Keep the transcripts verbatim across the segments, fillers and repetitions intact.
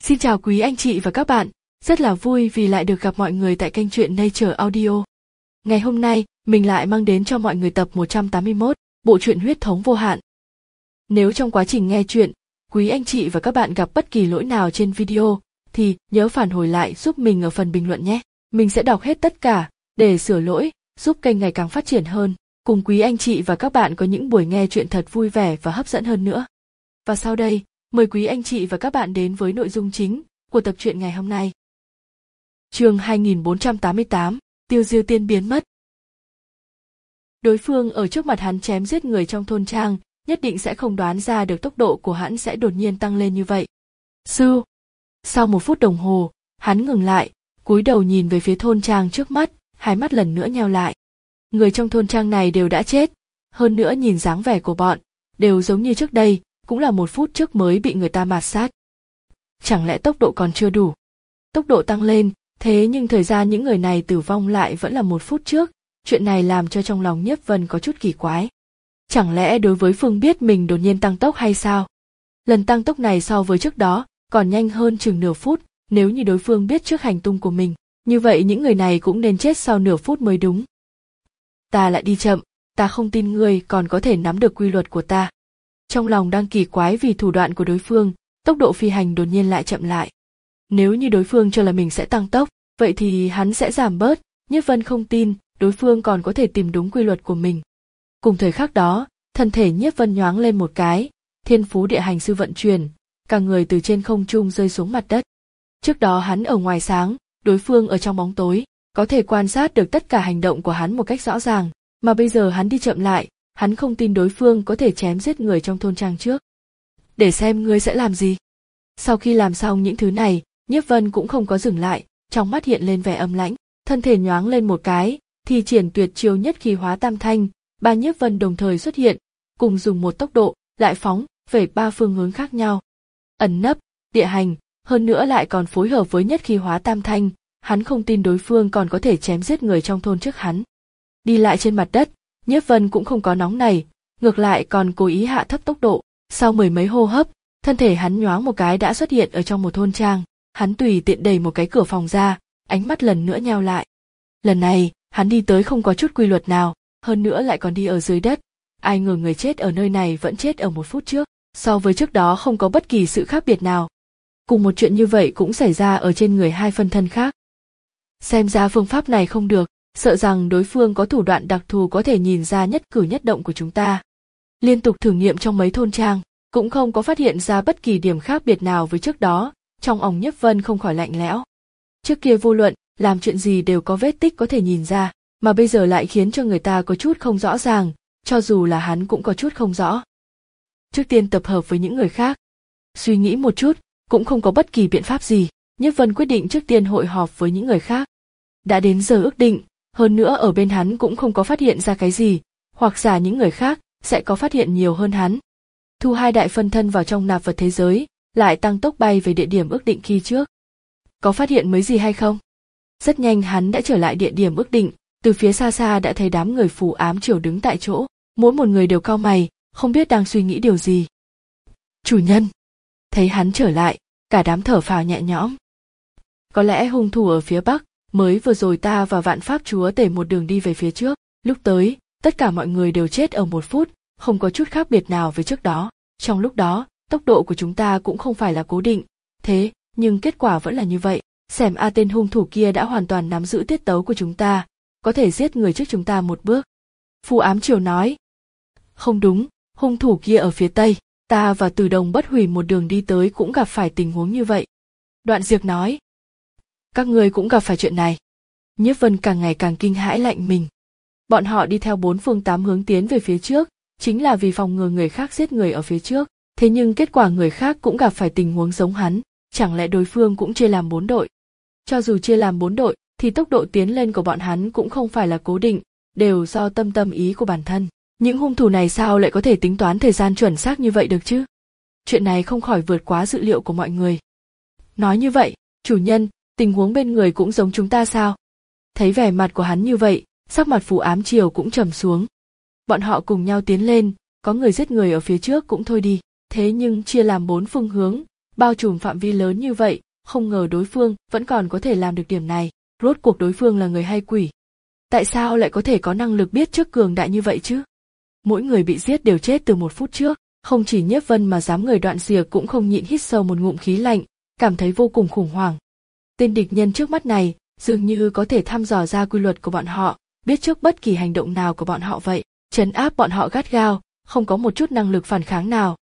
Xin chào quý anh chị và các bạn, rất là vui vì lại được gặp mọi người tại kênh truyện Nature Audio. Ngày hôm nay, mình lại mang đến cho mọi người tập một trăm tám mươi mốt, bộ truyện Huyết thống vô hạn. Nếu trong quá trình nghe truyện, quý anh chị và các bạn gặp bất kỳ lỗi nào trên video, thì nhớ phản hồi lại giúp mình ở phần bình luận nhé. Mình sẽ đọc hết tất cả, để sửa lỗi, giúp kênh ngày càng phát triển hơn, cùng quý anh chị và các bạn có những buổi nghe truyện thật vui vẻ và hấp dẫn hơn nữa. Và sau đây, mời quý anh chị và các bạn đến với nội dung chính của tập truyện ngày hôm nay. Chương hai nghìn bốn trăm tám mươi tám, Tiêu Diêu Tiên biến mất. Đối phương ở trước mặt hắn chém giết người trong thôn trang, nhất định sẽ không đoán ra được tốc độ của hắn sẽ đột nhiên tăng lên như vậy. Sư! Sau một phút đồng hồ, hắn ngừng lại, cúi đầu nhìn về phía thôn trang trước mắt, hai mắt lần nữa nheo lại. Người trong thôn trang này đều đã chết, hơn nữa nhìn dáng vẻ của bọn, đều giống như trước đây, cũng là một phút trước mới bị người ta mạt sát. Chẳng lẽ tốc độ còn chưa đủ? Tốc độ tăng lên, thế nhưng thời gian những người này tử vong lại vẫn là một phút trước, chuyện này làm cho trong lòng Nhiếp Vân có chút kỳ quái. Chẳng lẽ đối với Phương biết mình đột nhiên tăng tốc hay sao? Lần tăng tốc này so với trước đó, còn nhanh hơn chừng nửa phút, nếu như đối phương biết trước hành tung của mình, như vậy những người này cũng nên chết sau nửa phút mới đúng. Ta lại đi chậm, ta không tin ngươi còn có thể nắm được quy luật của ta. Trong lòng đang kỳ quái vì thủ đoạn của đối phương, tốc độ phi hành đột nhiên lại chậm lại. Nếu như đối phương cho là mình sẽ tăng tốc, vậy thì hắn sẽ giảm bớt, Nhiếp Vân không tin, đối phương còn có thể tìm đúng quy luật của mình. Cùng thời khắc đó, thân thể Nhiếp Vân nhoáng lên một cái, thiên phú địa hành sư vận chuyển, cả người từ trên không trung rơi xuống mặt đất. Trước đó hắn ở ngoài sáng, đối phương ở trong bóng tối, có thể quan sát được tất cả hành động của hắn một cách rõ ràng, mà bây giờ hắn đi chậm lại, hắn không tin đối phương có thể chém giết người trong thôn trang trước. Để xem ngươi sẽ làm gì. Sau khi làm xong những thứ này, Nhiếp Vân cũng không có dừng lại, trong mắt hiện lên vẻ âm lãnh, thân thể nhoáng lên một cái, thì triển tuyệt chiêu nhất khí hóa tam thanh, ba Nhiếp Vân đồng thời xuất hiện, cùng dùng một tốc độ, lại phóng về ba phương hướng khác nhau. Ẩn nấp, địa hành, hơn nữa lại còn phối hợp với nhất khí hóa tam thanh, hắn không tin đối phương còn có thể chém giết người trong thôn trước hắn. Đi lại trên mặt đất, Nhiếp Vân cũng không có nóng nảy, ngược lại còn cố ý hạ thấp tốc độ, sau mười mấy hô hấp, thân thể hắn nhoáng một cái đã xuất hiện ở trong một thôn trang, hắn tùy tiện đẩy một cái cửa phòng ra, ánh mắt lần nữa nheo lại. Lần này, hắn đi tới không có chút quy luật nào, hơn nữa lại còn đi ở dưới đất, ai ngờ người chết ở nơi này vẫn chết ở một phút trước, so với trước đó không có bất kỳ sự khác biệt nào. Cùng một chuyện như vậy cũng xảy ra ở trên người hai phân thân khác. Xem ra phương pháp này không được, sợ rằng đối phương có thủ đoạn đặc thù có thể nhìn ra nhất cử nhất động của chúng ta. Liên tục thử nghiệm trong mấy thôn trang, cũng không có phát hiện ra bất kỳ điểm khác biệt nào với trước đó, trong óc Nhiếp Vân không khỏi lạnh lẽo. Trước kia vô luận, làm chuyện gì đều có vết tích có thể nhìn ra, mà bây giờ lại khiến cho người ta có chút không rõ ràng, cho dù là hắn cũng có chút không rõ. Trước tiên tập hợp với những người khác. Suy nghĩ một chút, cũng không có bất kỳ biện pháp gì, Nhiếp Vân quyết định trước tiên hội họp với những người khác. Đã đến giờ ước định, hơn nữa ở bên hắn cũng không có phát hiện ra cái gì, hoặc giả những người khác sẽ có phát hiện nhiều hơn hắn. Thu hai đại phân thân vào trong nạp vật thế giới, lại tăng tốc bay về địa điểm ước định khi trước. Có phát hiện mới gì hay không? Rất nhanh hắn đã trở lại địa điểm ước định, từ phía xa xa đã thấy đám người phù ám triều đứng tại chỗ, mỗi một người đều cau mày, không biết đang suy nghĩ điều gì. Chủ nhân! Thấy hắn trở lại, cả đám thở phào nhẹ nhõm. Có lẽ hung thủ ở phía bắc, mới vừa rồi ta và Vạn Pháp Chúa tể một đường đi về phía trước, lúc tới, tất cả mọi người đều chết ở một phút, không có chút khác biệt nào với trước đó. Trong lúc đó, tốc độ của chúng ta cũng không phải là cố định, thế, nhưng kết quả vẫn là như vậy. Xem a tên hung thủ kia đã hoàn toàn nắm giữ tiết tấu của chúng ta, có thể giết người trước chúng ta một bước. Phù ám triều nói. Không đúng, hung thủ kia ở phía tây, ta và Từ Đồng Bất Hủy một đường đi tới cũng gặp phải tình huống như vậy. Đoạn Diệp nói. Các ngươi cũng gặp phải chuyện này. Nhiếp Vân càng ngày càng kinh hãi lạnh mình. Bọn họ đi theo bốn phương tám hướng tiến về phía trước, chính là vì phòng ngừa người khác giết người ở phía trước, thế nhưng kết quả người khác cũng gặp phải tình huống giống hắn, chẳng lẽ đối phương cũng chia làm bốn đội? Cho dù chia làm bốn đội, thì tốc độ tiến lên của bọn hắn cũng không phải là cố định, đều do tâm tâm ý của bản thân. Những hung thủ này sao lại có thể tính toán thời gian chuẩn xác như vậy được chứ? Chuyện này không khỏi vượt quá dự liệu của mọi người. Nói như vậy, chủ nhân, tình huống bên người cũng giống chúng ta sao? Thấy vẻ mặt của hắn như vậy, sắc mặt phù ám triều cũng trầm xuống. Bọn họ cùng nhau tiến lên, có người giết người ở phía trước cũng thôi đi, thế nhưng chia làm bốn phương hướng, bao trùm phạm vi lớn như vậy, không ngờ đối phương vẫn còn có thể làm được điểm này. Rốt cuộc đối phương là người hay quỷ? Tại sao lại có thể có năng lực biết trước cường đại như vậy chứ? Mỗi người bị giết đều chết từ một phút trước, không chỉ Nhiếp Vân mà dám người Đoạn Diệp cũng không nhịn hít sâu một ngụm khí lạnh, cảm thấy vô cùng khủng hoảng. Tên địch nhân trước mắt này dường như có thể thăm dò ra quy luật của bọn họ, biết trước bất kỳ hành động nào của bọn họ vậy, trấn áp bọn họ gắt gao, không có một chút năng lực phản kháng nào.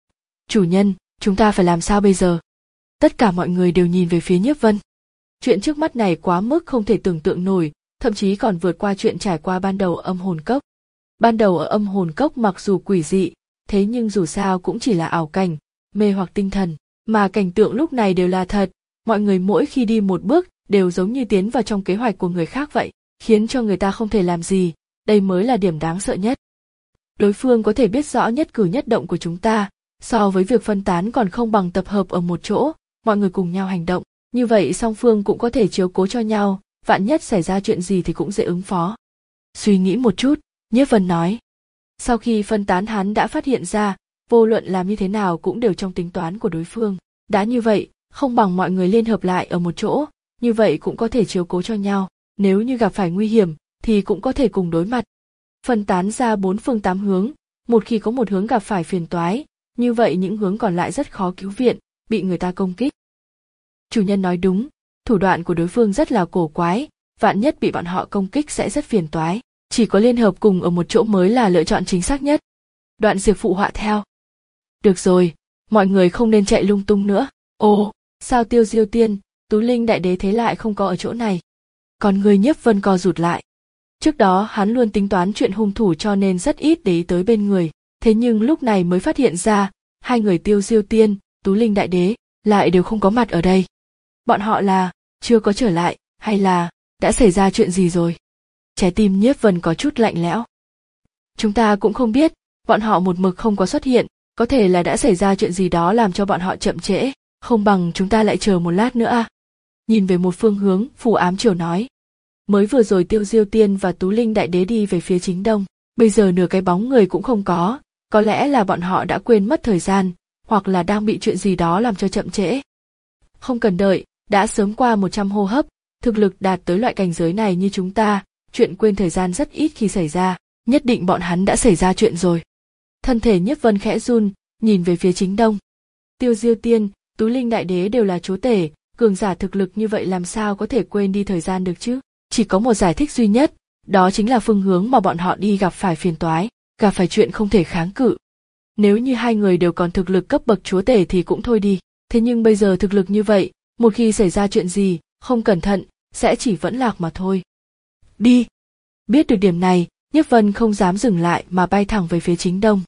Chủ nhân, chúng ta phải làm sao bây giờ? Tất cả mọi người đều nhìn về phía Nhiếp Vân. Chuyện trước mắt này quá mức không thể tưởng tượng nổi, thậm chí còn vượt qua chuyện trải qua ban đầu ở âm hồn cốc. Ban đầu ở âm hồn cốc mặc dù quỷ dị, thế nhưng dù sao cũng chỉ là ảo cảnh, mê hoặc tinh thần, mà cảnh tượng lúc này đều là thật, mọi người mỗi khi đi một bước đều giống như tiến vào trong kế hoạch của người khác vậy, khiến cho người ta không thể làm gì, đây mới là điểm đáng sợ nhất. Đối phương có thể biết rõ nhất cử nhất động của chúng ta, so với việc phân tán còn không bằng tập hợp ở một chỗ, mọi người cùng nhau hành động, như vậy song phương cũng có thể chiếu cố cho nhau, vạn nhất xảy ra chuyện gì thì cũng dễ ứng phó. Suy nghĩ một chút, Nhiếp Vân nói. Sau khi phân tán hắn đã phát hiện ra, vô luận làm như thế nào cũng đều trong tính toán của đối phương. Đã như vậy, không bằng mọi người liên hợp lại ở một chỗ, như vậy cũng có thể chiếu cố cho nhau, nếu như gặp phải nguy hiểm thì cũng có thể cùng đối mặt. Phân tán ra bốn phương tám hướng, một khi có một hướng gặp phải phiền toái, như vậy những hướng còn lại rất khó cứu viện, bị người ta công kích. Chủ nhân nói đúng, thủ đoạn của đối phương rất là cổ quái, vạn nhất bị bọn họ công kích sẽ rất phiền toái, chỉ có liên hợp cùng ở một chỗ mới là lựa chọn chính xác nhất. Đoạn Diệp phụ họa theo. Được rồi, mọi người không nên chạy lung tung nữa. Ồ, sao Tiêu Diêu Tiên, Tú Linh Đại Đế thế lại không có ở chỗ này? Còn người Nhiếp Vân co rụt lại. Trước đó hắn luôn tính toán chuyện hung thủ cho nên rất ít để ý tới bên người, thế nhưng lúc này mới phát hiện ra, hai người Tiêu Diêu Tiên, Tú Linh Đại Đế lại đều không có mặt ở đây. Bọn họ là chưa có trở lại, hay là đã xảy ra chuyện gì rồi? Trái tim Nhiếp Vân có chút lạnh lẽo. Chúng ta cũng không biết, bọn họ một mực không có xuất hiện, có thể là đã xảy ra chuyện gì đó làm cho bọn họ chậm trễ, không bằng chúng ta lại chờ một lát nữa à? Nhìn về một phương hướng, Phù Ám Triều nói. Mới vừa rồi Tiêu Diêu Tiên và Tú Linh Đại Đế đi về phía chính đông, bây giờ nửa cái bóng người cũng không có, có lẽ là bọn họ đã quên mất thời gian, hoặc là đang bị chuyện gì đó làm cho chậm trễ. Không cần đợi, đã sớm qua một trăm hô hấp, thực lực đạt tới loại cảnh giới này như chúng ta, chuyện quên thời gian rất ít khi xảy ra, nhất định bọn hắn đã xảy ra chuyện rồi. Thân thể Nhiếp Vân khẽ run, nhìn về phía chính đông. Tiêu Diêu Tiên, Tú Linh Đại Đế đều là chúa tể, cường giả thực lực như vậy làm sao có thể quên đi thời gian được chứ? Chỉ có một giải thích duy nhất, đó chính là phương hướng mà bọn họ đi gặp phải phiền toái, gặp phải chuyện không thể kháng cự. Nếu như hai người đều còn thực lực cấp bậc chúa tể thì cũng thôi đi, thế nhưng bây giờ thực lực như vậy, một khi xảy ra chuyện gì, không cẩn thận, sẽ chỉ vẫn lạc mà thôi. Đi! Biết được điểm này, Nhiếp Vân không dám dừng lại mà bay thẳng về phía chính đông.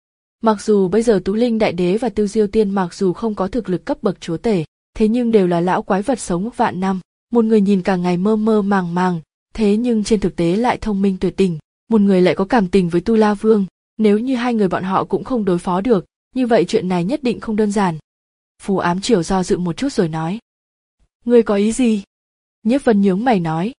Mặc dù bây giờ Tú Linh Đại Đế và Tiêu Diêu Tiên mặc dù không có thực lực cấp bậc chúa tể, thế nhưng đều là lão quái vật sống vạn năm, một người nhìn cả ngày mơ mơ màng màng, thế nhưng trên thực tế lại thông minh tuyệt đỉnh, một người lại có cảm tình với Tu La Vương, nếu như hai người bọn họ cũng không đối phó được, như vậy chuyện này nhất định không đơn giản. Phù Ám Triều do dự một chút rồi nói. Ngươi có ý gì? Nhiếp Vân nhướng mày nói.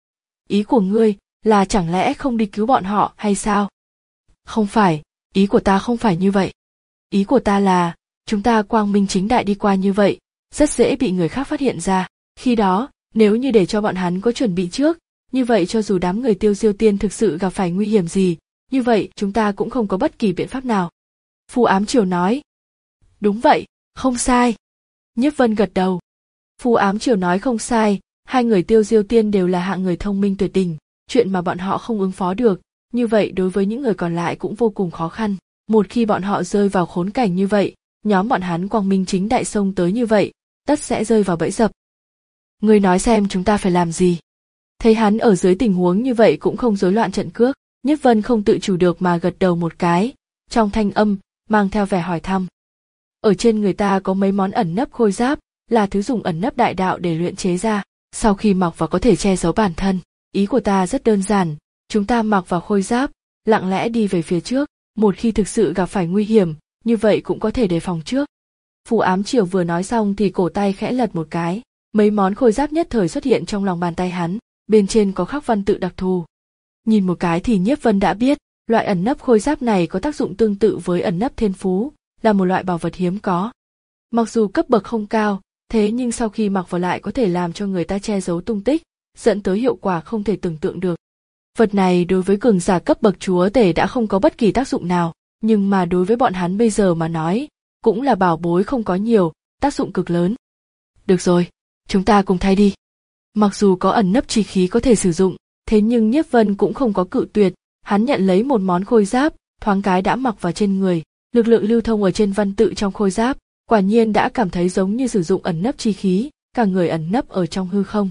Ý của ngươi là chẳng lẽ không đi cứu bọn họ hay sao? Không phải, ý của ta không phải như vậy. Ý của ta là, chúng ta quang minh chính đại đi qua như vậy, rất dễ bị người khác phát hiện ra. Khi đó, nếu như để cho bọn hắn có chuẩn bị trước, như vậy cho dù đám người Tiêu Diêu Tiên thực sự gặp phải nguy hiểm gì, như vậy chúng ta cũng không có bất kỳ biện pháp nào. Phù Ám Triều nói. Đúng vậy, không sai. Nhiếp Vân gật đầu. Phù Ám Triều nói không sai, hai người Tiêu Diêu Tiên đều là hạng người thông minh tuyệt đỉnh, chuyện mà bọn họ không ứng phó được, như vậy đối với những người còn lại cũng vô cùng khó khăn. Một khi bọn họ rơi vào khốn cảnh như vậy, nhóm bọn hắn quang minh chính đại xông tới như vậy, tất sẽ rơi vào bẫy dập. Ngươi nói xem chúng ta phải làm gì? Thấy hắn ở dưới tình huống như vậy cũng không rối loạn trận cước, Nhiếp Vân không tự chủ được mà gật đầu một cái, trong thanh âm mang theo vẻ hỏi thăm. Ở trên người ta có mấy món ẩn nấp khôi giáp, là thứ dùng ẩn nấp đại đạo để luyện chế ra, sau khi mặc vào có thể che giấu bản thân. Ý của ta rất đơn giản, chúng ta mặc vào khôi giáp, lặng lẽ đi về phía trước, một khi thực sự gặp phải nguy hiểm, như vậy cũng có thể đề phòng trước. Phù Ám Triều vừa nói xong thì cổ tay khẽ lật một cái, mấy món khôi giáp nhất thời xuất hiện trong lòng bàn tay hắn, bên trên có khắc văn tự đặc thù. Nhìn một cái thì Nhiếp Vân đã biết, loại ẩn nấp khôi giáp này có tác dụng tương tự với ẩn nấp thiên phú, là một loại bảo vật hiếm có. Mặc dù cấp bậc không cao, thế nhưng sau khi mặc vào lại có thể làm cho người ta che giấu tung tích, dẫn tới hiệu quả không thể tưởng tượng được. Vật này đối với cường giả cấp bậc chúa tể đã không có bất kỳ tác dụng nào, nhưng mà đối với bọn hắn bây giờ mà nói, cũng là bảo bối không có nhiều, tác dụng cực lớn. Được rồi, chúng ta cùng thay đi. Mặc dù có ẩn nấp chi khí có thể sử dụng, thế nhưng Nhiếp Vân cũng không có cự tuyệt, hắn nhận lấy một món khôi giáp, thoáng cái đã mặc vào trên người, lực lượng lưu thông ở trên văn tự trong khôi giáp, quả nhiên đã cảm thấy giống như sử dụng ẩn nấp chi khí, cả người ẩn nấp ở trong hư không.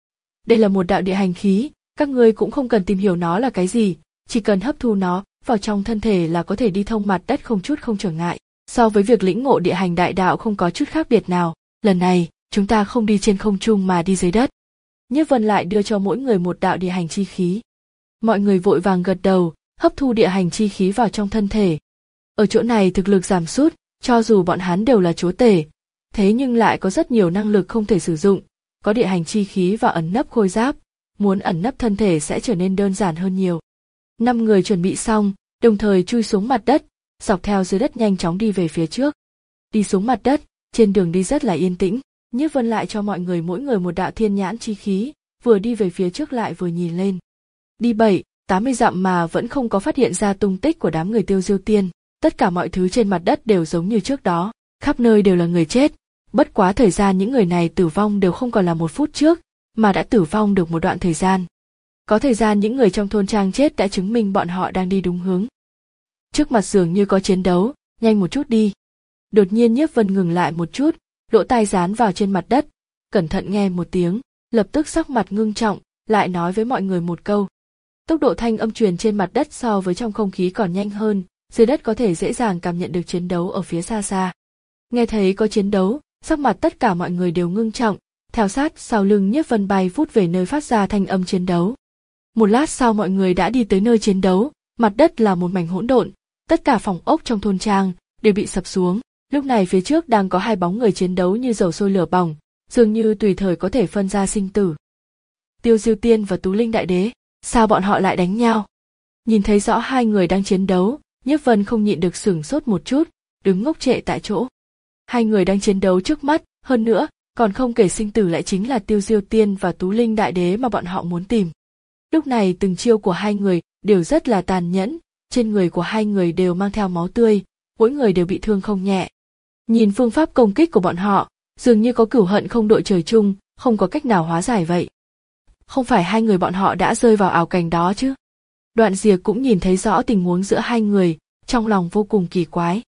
Đây là một đạo địa hành khí, các ngươi cũng không cần tìm hiểu nó là cái gì, chỉ cần hấp thu nó vào trong thân thể là có thể đi thông mặt đất không chút không trở ngại. So với việc lĩnh ngộ địa hành đại đạo không có chút khác biệt nào, lần này chúng ta không đi trên không trung mà đi dưới đất. Nhiếp Vân lại đưa cho mỗi người một đạo địa hành chi khí. Mọi người vội vàng gật đầu, hấp thu địa hành chi khí vào trong thân thể. Ở chỗ này thực lực giảm sút, cho dù bọn hắn đều là chúa tể, thế nhưng lại có rất nhiều năng lực không thể sử dụng, có địa hành chi khí và ẩn nấp khôi giáp, muốn ẩn nấp thân thể sẽ trở nên đơn giản hơn nhiều. Năm người chuẩn bị xong, đồng thời chui xuống mặt đất, dọc theo dưới đất nhanh chóng đi về phía trước. Đi xuống mặt đất, trên đường đi rất là yên tĩnh, Nhiếp Vân lại cho mọi người mỗi người một đạo thiên nhãn chi khí, vừa đi về phía trước lại vừa nhìn lên. Đi bảy, tám mươi dặm mà vẫn không có phát hiện ra tung tích của đám người Tiêu Diêu Tiên, tất cả mọi thứ trên mặt đất đều giống như trước đó, khắp nơi đều là người chết, bất quá thời gian những người này tử vong đều không còn là một phút trước, mà đã tử vong được một đoạn thời gian. Có thời gian những người trong thôn trang chết đã chứng minh bọn họ đang đi đúng hướng. Trước mặt dường như có chiến đấu, nhanh một chút đi. Đột nhiên Nhiếp Vân ngừng lại một chút, lỗ tai dán vào trên mặt đất, cẩn thận nghe một tiếng, lập tức sắc mặt ngưng trọng, lại nói với mọi người một câu. Tốc độ thanh âm truyền trên mặt đất so với trong không khí còn nhanh hơn, dưới đất có thể dễ dàng cảm nhận được chiến đấu ở phía xa xa. Nghe thấy có chiến đấu, sắc mặt tất cả mọi người đều ngưng trọng, theo sát sau lưng Nhiếp Vân bay vút về nơi phát ra thanh âm chiến đấu. Một lát sau mọi người đã đi tới nơi chiến đấu, mặt đất là một mảnh hỗn độn, tất cả phòng ốc trong thôn trang đều bị sập xuống. Lúc này phía trước đang có hai bóng người chiến đấu như dầu sôi lửa bỏng, dường như tùy thời có thể phân ra sinh tử. Tiêu Diêu Tiên và Tú Linh Đại Đế, sao bọn họ lại đánh nhau? Nhìn thấy rõ hai người đang chiến đấu, Nhiếp Vân không nhịn được sửng sốt một chút, đứng ngốc trệ tại chỗ. Hai người đang chiến đấu trước mắt, hơn nữa, còn không kể sinh tử lại chính là Tiêu Diêu Tiên và Tú Linh Đại Đế mà bọn họ muốn tìm. Lúc này từng chiêu của hai người đều rất là tàn nhẫn, trên người của hai người đều mang theo máu tươi, mỗi người đều bị thương không nhẹ. Nhìn phương pháp công kích của bọn họ, dường như có cửu hận không đội trời chung, không có cách nào hóa giải vậy. Không phải hai người bọn họ đã rơi vào ảo cảnh đó chứ? Đoạn Diệp cũng nhìn thấy rõ tình huống giữa hai người, trong lòng vô cùng kỳ quái.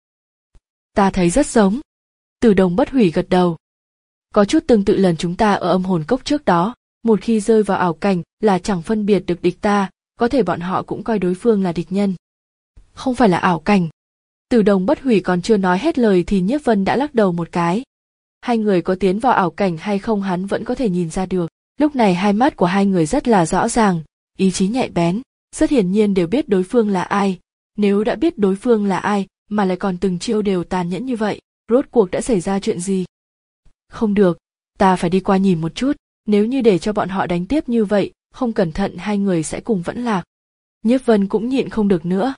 Ta thấy rất giống. Từ Đồng Bất Hủy gật đầu. Có chút tương tự lần chúng ta ở âm hồn cốc trước đó, một khi rơi vào ảo cảnh là chẳng phân biệt được địch ta, có thể bọn họ cũng coi đối phương là địch nhân. Không phải là ảo cảnh. Từ Đồng Bất Hủy còn chưa nói hết lời thì Nhiếp Vân đã lắc đầu một cái. Hai người có tiến vào ảo cảnh hay không hắn vẫn có thể nhìn ra được. Lúc này hai mắt của hai người rất là rõ ràng, ý chí nhạy bén, rất hiển nhiên đều biết đối phương là ai. Nếu đã biết đối phương là ai mà lại còn từng chiêu đều tàn nhẫn như vậy, rốt cuộc đã xảy ra chuyện gì? Không được, ta phải đi qua nhìn một chút, nếu như để cho bọn họ đánh tiếp như vậy, không cẩn thận hai người sẽ cùng vẫn lạc. Nhiếp Vân cũng nhịn không được nữa.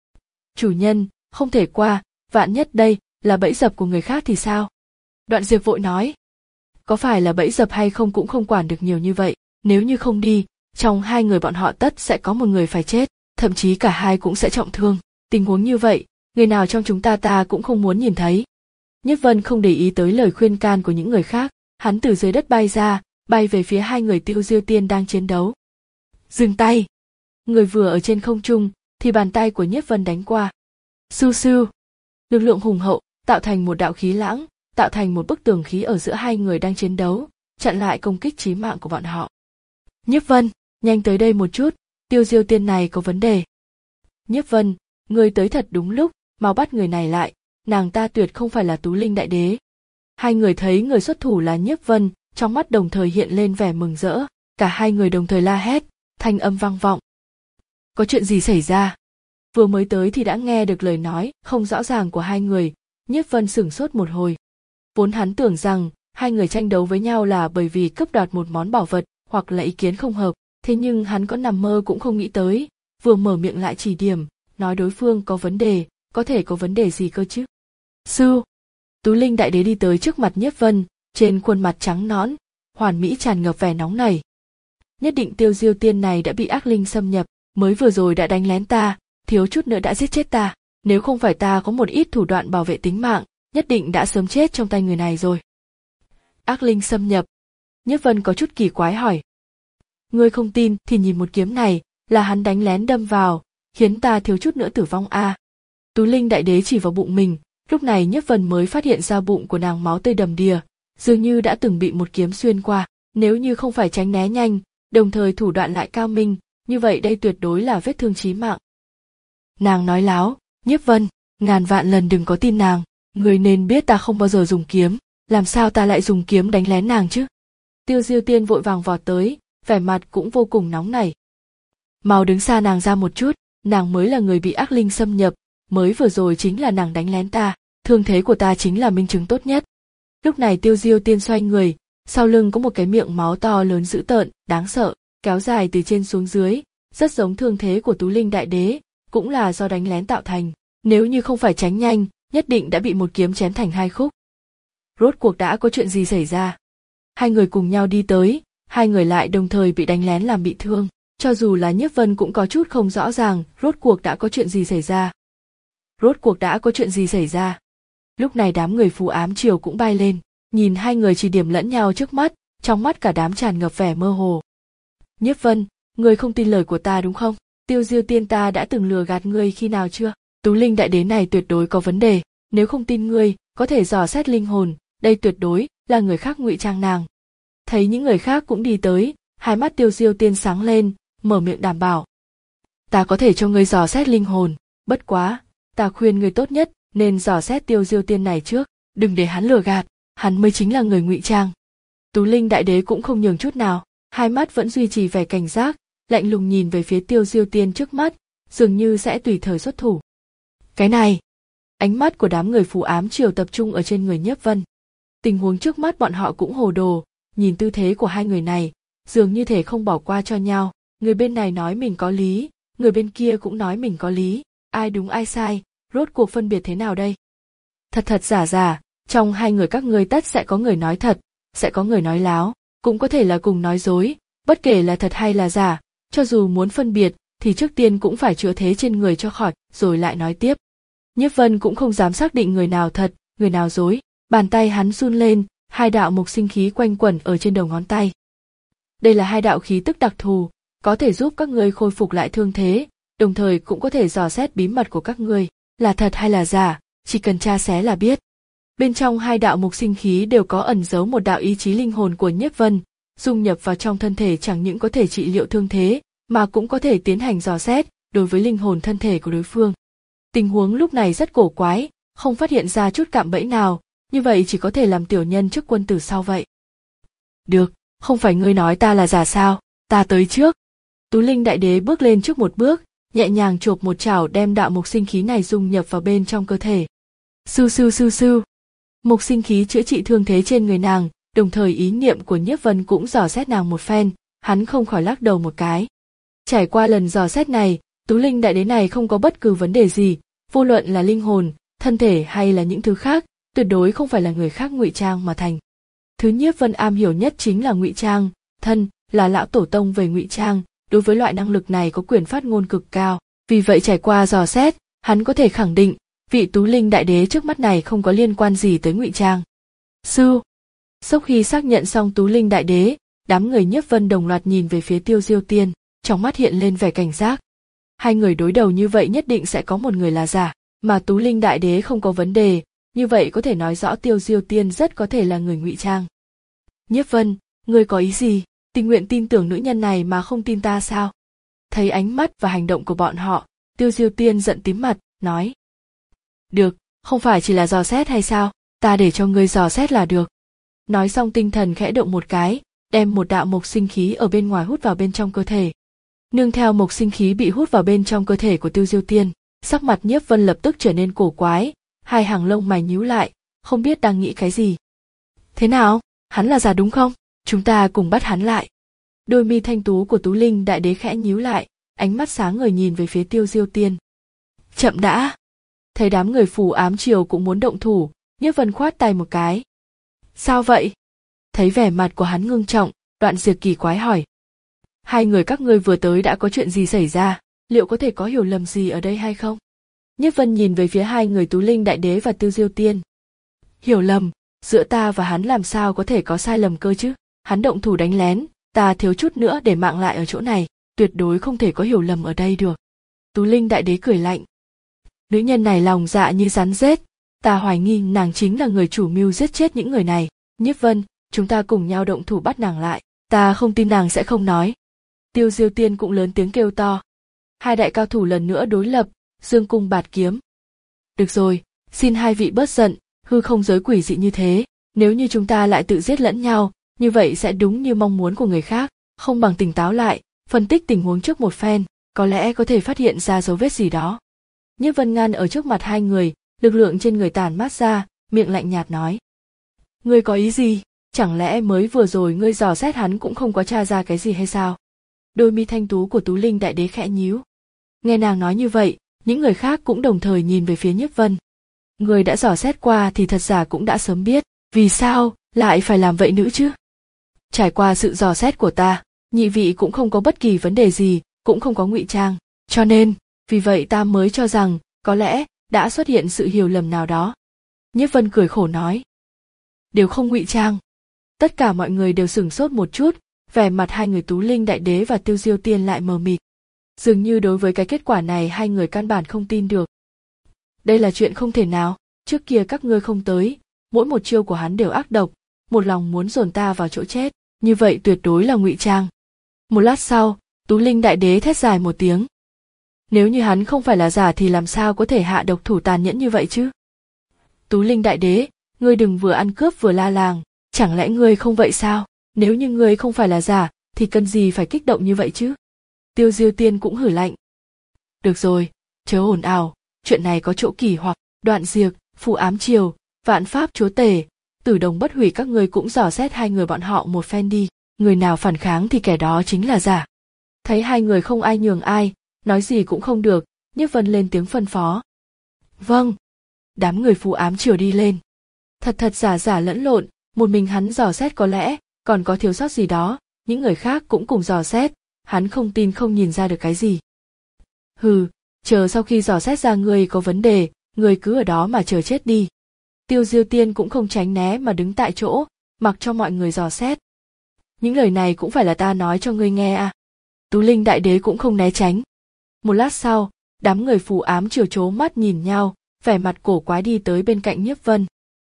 Chủ nhân, không thể qua, vạn nhất đây là bẫy dập của người khác thì sao? Đoạn Diệp vội nói. Có phải là bẫy dập hay không cũng không quản được nhiều như vậy, nếu như không đi, trong hai người bọn họ tất sẽ có một người phải chết, thậm chí cả hai cũng sẽ trọng thương. Tình huống như vậy, người nào trong chúng ta ta cũng không muốn nhìn thấy. Nhiếp Vân không để ý tới lời khuyên can của những người khác, hắn từ dưới đất bay ra, bay về phía hai người Tiêu Diêu Tiên đang chiến đấu. Dừng tay! Người vừa ở trên không trung, thì bàn tay của Nhiếp Vân đánh qua. Su su! Lực lượng hùng hậu, tạo thành một đạo khí lãng, tạo thành một bức tường khí ở giữa hai người đang chiến đấu, chặn lại công kích chí mạng của bọn họ. Nhiếp Vân, nhanh tới đây một chút, Tiêu Diêu Tiên này có vấn đề. Nhiếp Vân, ngươi tới thật đúng lúc, mau bắt người này lại, nàng ta tuyệt không phải là Tú Linh Đại Đế. Hai người thấy người xuất thủ là Nhiếp Vân, trong mắt đồng thời hiện lên vẻ mừng rỡ, cả hai người đồng thời la hét, thanh âm vang vọng. Có chuyện gì xảy ra? Vừa mới tới thì đã nghe được lời nói không rõ ràng của hai người, Nhiếp Vân sửng sốt một hồi. Vốn hắn tưởng rằng hai người tranh đấu với nhau là bởi vì cướp đoạt một món bảo vật hoặc là ý kiến không hợp, thế nhưng hắn có nằm mơ cũng không nghĩ tới, vừa mở miệng lại chỉ điểm, nói đối phương có vấn đề, có thể có vấn đề gì cơ chứ? Sư! Tú Linh đại đế đi tới trước mặt Nhiếp Vân, trên khuôn mặt trắng nõn, hoàn mỹ tràn ngập vẻ nóng nảy. Nhất định Tiêu Diêu Tiên này đã bị ác linh xâm nhập, mới vừa rồi đã đánh lén ta, thiếu chút nữa đã giết chết ta, nếu không phải ta có một ít thủ đoạn bảo vệ tính mạng, nhất định đã sớm chết trong tay người này rồi. Ác linh xâm nhập. Nhiếp Vân có chút kỳ quái hỏi. Ngươi không tin thì nhìn một kiếm này, là hắn đánh lén đâm vào, khiến ta thiếu chút nữa tử vong a. À. Tú Linh đại đế chỉ vào bụng mình, lúc này Nhiếp Vân mới phát hiện ra bụng của nàng máu tươi đầm đìa, dường như đã từng bị một kiếm xuyên qua, nếu như không phải tránh né nhanh, đồng thời thủ đoạn lại cao minh, như vậy đây tuyệt đối là vết thương chí mạng. Nàng nói láo, Nhiếp Vân, ngàn vạn lần đừng có tin nàng, người nên biết ta không bao giờ dùng kiếm, làm sao ta lại dùng kiếm đánh lén nàng chứ? Tiêu Diêu Tiên vội vàng vọt tới, vẻ mặt cũng vô cùng nóng nảy. Mau đứng xa nàng ra một chút, nàng mới là người bị ác linh xâm nhập, mới vừa rồi chính là nàng đánh lén ta, thương thế của ta chính là minh chứng tốt nhất. Lúc này Tiêu Diêu Tiên xoay người, sau lưng có một cái miệng máu to lớn dữ tợn, đáng sợ, kéo dài từ trên xuống dưới, rất giống thương thế của Tú Linh đại đế, cũng là do đánh lén tạo thành, nếu như không phải tránh nhanh, nhất định đã bị một kiếm chém thành hai khúc. Rốt cuộc đã có chuyện gì xảy ra? Hai người cùng nhau đi tới, hai người lại đồng thời bị đánh lén làm bị thương, cho dù là Nhiếp Vân cũng có chút không rõ ràng, rốt cuộc đã có chuyện gì xảy ra. Rốt cuộc đã có chuyện gì xảy ra? Lúc này đám người phù ám triều cũng bay lên, nhìn hai người chỉ điểm lẫn nhau trước mắt, trong mắt cả đám tràn ngập vẻ mơ hồ. Nhiếp Vân, ngươi không tin lời của ta đúng không? Tiêu Diêu Tiên ta đã từng lừa gạt ngươi khi nào chưa? Tú Linh đại đế này tuyệt đối có vấn đề, nếu không tin ngươi, có thể dò xét linh hồn, đây tuyệt đối là người khác ngụy trang nàng. Thấy những người khác cũng đi tới, hai mắt Tiêu Diêu Tiên sáng lên, mở miệng đảm bảo. Ta có thể cho ngươi dò xét linh hồn, bất quá, ta khuyên ngươi tốt nhất nên dò xét Tiêu Diêu Tiên này trước, đừng để hắn lừa gạt, hắn mới chính là người ngụy trang. Tú Linh đại đế cũng không nhường chút nào, hai mắt vẫn duy trì vẻ cảnh giác, lạnh lùng nhìn về phía Tiêu Diêu Tiên trước mắt, dường như sẽ tùy thời xuất thủ. Cái này, ánh mắt của đám người phù ám triều tập trung ở trên người Nhiếp Vân. Tình huống trước mắt bọn họ cũng hồ đồ, nhìn tư thế của hai người này, dường như thể không bỏ qua cho nhau, người bên này nói mình có lý, người bên kia cũng nói mình có lý, ai đúng ai sai, rốt cuộc phân biệt thế nào đây? Thật thật giả giả, trong hai người các ngươi tất sẽ có người nói thật, sẽ có người nói láo, cũng có thể là cùng nói dối, bất kể là thật hay là giả, cho dù muốn phân biệt, thì trước tiên cũng phải chữa thế trên người cho khỏi, rồi lại nói tiếp. Nhiếp Vân cũng không dám xác định người nào thật, người nào dối, bàn tay hắn run lên, hai đạo mộc sinh khí quanh quẩn ở trên đầu ngón tay. Đây là hai đạo khí tức đặc thù, có thể giúp các ngươi khôi phục lại thương thế, đồng thời cũng có thể dò xét bí mật của các ngươi, là thật hay là giả, chỉ cần tra xé là biết. Bên trong hai đạo mộc sinh khí đều có ẩn giấu một đạo ý chí linh hồn của Nhiếp Vân, dung nhập vào trong thân thể chẳng những có thể trị liệu thương thế, mà cũng có thể tiến hành dò xét đối với linh hồn thân thể của đối phương. Tình huống lúc này rất cổ quái, không phát hiện ra chút cạm bẫy nào, như vậy chỉ có thể làm tiểu nhân trước quân tử sau vậy. Được, không phải ngươi nói ta là giả sao, ta tới trước. Tú Linh đại đế bước lên trước một bước, nhẹ nhàng chộp một chảo đem đạo mộc sinh khí này dung nhập vào bên trong cơ thể. Sưu sưu sưu sưu. Mộc sinh khí chữa trị thương thế trên người nàng, đồng thời ý niệm của Nhiếp Vân cũng dò xét nàng một phen, hắn không khỏi lắc đầu một cái. Trải qua lần dò xét này, Tú Linh đại đế này không có bất cứ vấn đề gì, vô luận là linh hồn, thân thể hay là những thứ khác, tuyệt đối không phải là người khác ngụy trang mà thành. Thứ Nhiếp Vân am hiểu nhất chính là ngụy trang, thân là lão tổ tông về ngụy trang, đối với loại năng lực này có quyền phát ngôn cực cao, vì vậy trải qua dò xét, hắn có thể khẳng định, vị Tú Linh đại đế trước mắt này không có liên quan gì tới ngụy trang. Sư, sau khi xác nhận xong Tú Linh đại đế, đám người Nhiếp Vân đồng loạt nhìn về phía Tiêu Diêu Tiên, trong mắt hiện lên vẻ cảnh giác. Hai người đối đầu như vậy nhất định sẽ có một người là giả, mà Tú Linh đại đế không có vấn đề, như vậy có thể nói rõ Tiêu Diêu Tiên rất có thể là người ngụy trang. Nhiếp Vân, ngươi có ý gì? Tình nguyện tin tưởng nữ nhân này mà không tin ta sao? Thấy ánh mắt và hành động của bọn họ, Tiêu Diêu Tiên giận tím mặt, nói. Được, không phải chỉ là dò xét hay sao, ta để cho ngươi dò xét là được. Nói xong tinh thần khẽ động một cái, đem một đạo mộc sinh khí ở bên ngoài hút vào bên trong cơ thể. Nương theo mộc sinh khí bị hút vào bên trong cơ thể của Tiêu Diêu Tiên, sắc mặt Nhiếp Vân lập tức trở nên cổ quái, hai hàng lông mày nhíu lại, không biết đang nghĩ cái gì. Thế nào, hắn là giả đúng không? Chúng ta cùng bắt hắn lại. Đôi mi thanh tú của Tú Linh đại đế khẽ nhíu lại, ánh mắt sáng ngời nhìn về phía Tiêu Diêu Tiên. Chậm đã. Thấy đám người phù ám triều cũng muốn động thủ, Nhiếp Vân khoát tay một cái. Sao vậy? Thấy vẻ mặt của hắn ngưng trọng, Đoạn Diệp kỳ quái hỏi. Hai người các ngươi vừa tới đã có chuyện gì xảy ra, liệu có thể có hiểu lầm gì ở đây hay không? Nhiếp Vân nhìn về phía hai người Tú Linh Đại Đế và Tiêu Diêu Tiên. Hiểu lầm, giữa ta và hắn làm sao có thể có sai lầm cơ chứ? Hắn động thủ đánh lén, ta thiếu chút nữa để mạng lại ở chỗ này, tuyệt đối không thể có hiểu lầm ở đây được. Tú Linh Đại Đế cười lạnh. Nữ nhân này lòng dạ như rắn rết, ta hoài nghi nàng chính là người chủ mưu giết chết những người này. Nhiếp Vân, chúng ta cùng nhau động thủ bắt nàng lại, ta không tin nàng sẽ không nói. Tiêu Diêu Tiên cũng lớn tiếng kêu to. Hai đại cao thủ lần nữa đối lập, dương cung bạt kiếm. Được rồi, xin hai vị bớt giận, hư không giới quỷ dị như thế, nếu như chúng ta lại tự giết lẫn nhau, như vậy sẽ đúng như mong muốn của người khác, không bằng tỉnh táo lại, phân tích tình huống trước một phen, có lẽ có thể phát hiện ra dấu vết gì đó. Nhiếp Vân ngăn ở trước mặt hai người, lực lượng trên người tản mát ra, miệng lạnh nhạt nói. Ngươi có ý gì? Chẳng lẽ mới vừa rồi ngươi dò xét hắn cũng không có tra ra cái gì hay sao? Đôi mi thanh tú của Tú Linh Đại Đế khẽ nhíu. Nghe nàng nói như vậy, những người khác cũng đồng thời nhìn về phía Nhiếp Vân. Người đã dò xét qua thì thật giả cũng đã sớm biết, vì sao lại phải làm vậy nữ chứ? Trải qua sự dò xét của ta, nhị vị cũng không có bất kỳ vấn đề gì, cũng không có ngụy trang, cho nên, vì vậy ta mới cho rằng, có lẽ, đã xuất hiện sự hiểu lầm nào đó. Nhiếp Vân cười khổ nói. Đều không ngụy trang. Tất cả mọi người đều sửng sốt một chút, vẻ mặt hai người Tú Linh Đại Đế và Tiêu Diêu Tiên lại mờ mịt. Dường như đối với cái kết quả này hai người căn bản không tin được. Đây là chuyện không thể nào, trước kia các ngươi không tới, mỗi một chiêu của hắn đều ác độc, một lòng muốn dồn ta vào chỗ chết, như vậy tuyệt đối là ngụy trang. Một lát sau, Tú Linh Đại Đế thét dài một tiếng. Nếu như hắn không phải là giả thì làm sao có thể hạ độc thủ tàn nhẫn như vậy chứ? Tú Linh Đại Đế, ngươi đừng vừa ăn cướp vừa la làng, chẳng lẽ ngươi không vậy sao? Nếu như ngươi không phải là giả, thì cần gì phải kích động như vậy chứ? Tiêu Diêu Tiên cũng hử lạnh. Được rồi, chớ ồn ào, chuyện này có chỗ kỳ hoặc, Đoạn Diệp, Phù Ám Triều, Vạn Pháp Chúa Tể, Tử Đồng Bất Hủy các ngươi cũng dò xét hai người bọn họ một phen đi, người nào phản kháng thì kẻ đó chính là giả. Thấy hai người không ai nhường ai, nói gì cũng không được, Nhiếp Vân lên tiếng phân phó. Vâng. Đám người Phù Ám Triều đi lên. Thật thật giả giả lẫn lộn, một mình hắn dò xét có lẽ, còn có thiếu sót gì đó, những người khác cũng cùng dò xét, hắn không tin không nhìn ra được cái gì. Hừ, chờ sau khi dò xét ra ngươi có vấn đề, ngươi cứ ở đó mà chờ chết đi. Tiêu Diêu Tiên cũng không tránh né mà đứng tại chỗ, mặc cho mọi người dò xét. Những lời này cũng phải là ta nói cho ngươi nghe à. Tú Linh Đại Đế cũng không né tránh. Một lát sau, đám người Phù Ám Triều trố mắt nhìn nhau, vẻ mặt cổ quái đi tới bên cạnh Nhiếp Vân.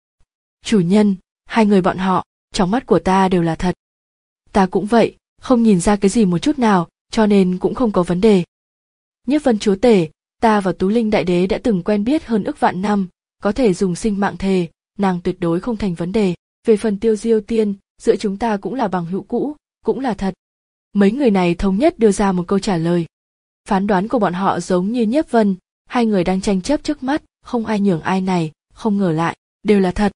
Chủ nhân, hai người bọn họ, trong mắt của ta đều là thật. Ta cũng vậy, không nhìn ra cái gì một chút nào, cho nên cũng không có vấn đề. Nhiếp Vân Chúa Tể, ta và Tú Linh Đại Đế đã từng quen biết hơn ức vạn năm, có thể dùng sinh mạng thề, nàng tuyệt đối không thành vấn đề. Về phần Tiêu Diêu Tiên, giữa chúng ta cũng là bằng hữu cũ, cũng là thật. Mấy người này thống nhất đưa ra một câu trả lời. Phán đoán của bọn họ giống như Nhiếp Vân, hai người đang tranh chấp trước mắt, không ai nhường ai này, không ngờ lại, đều là thật.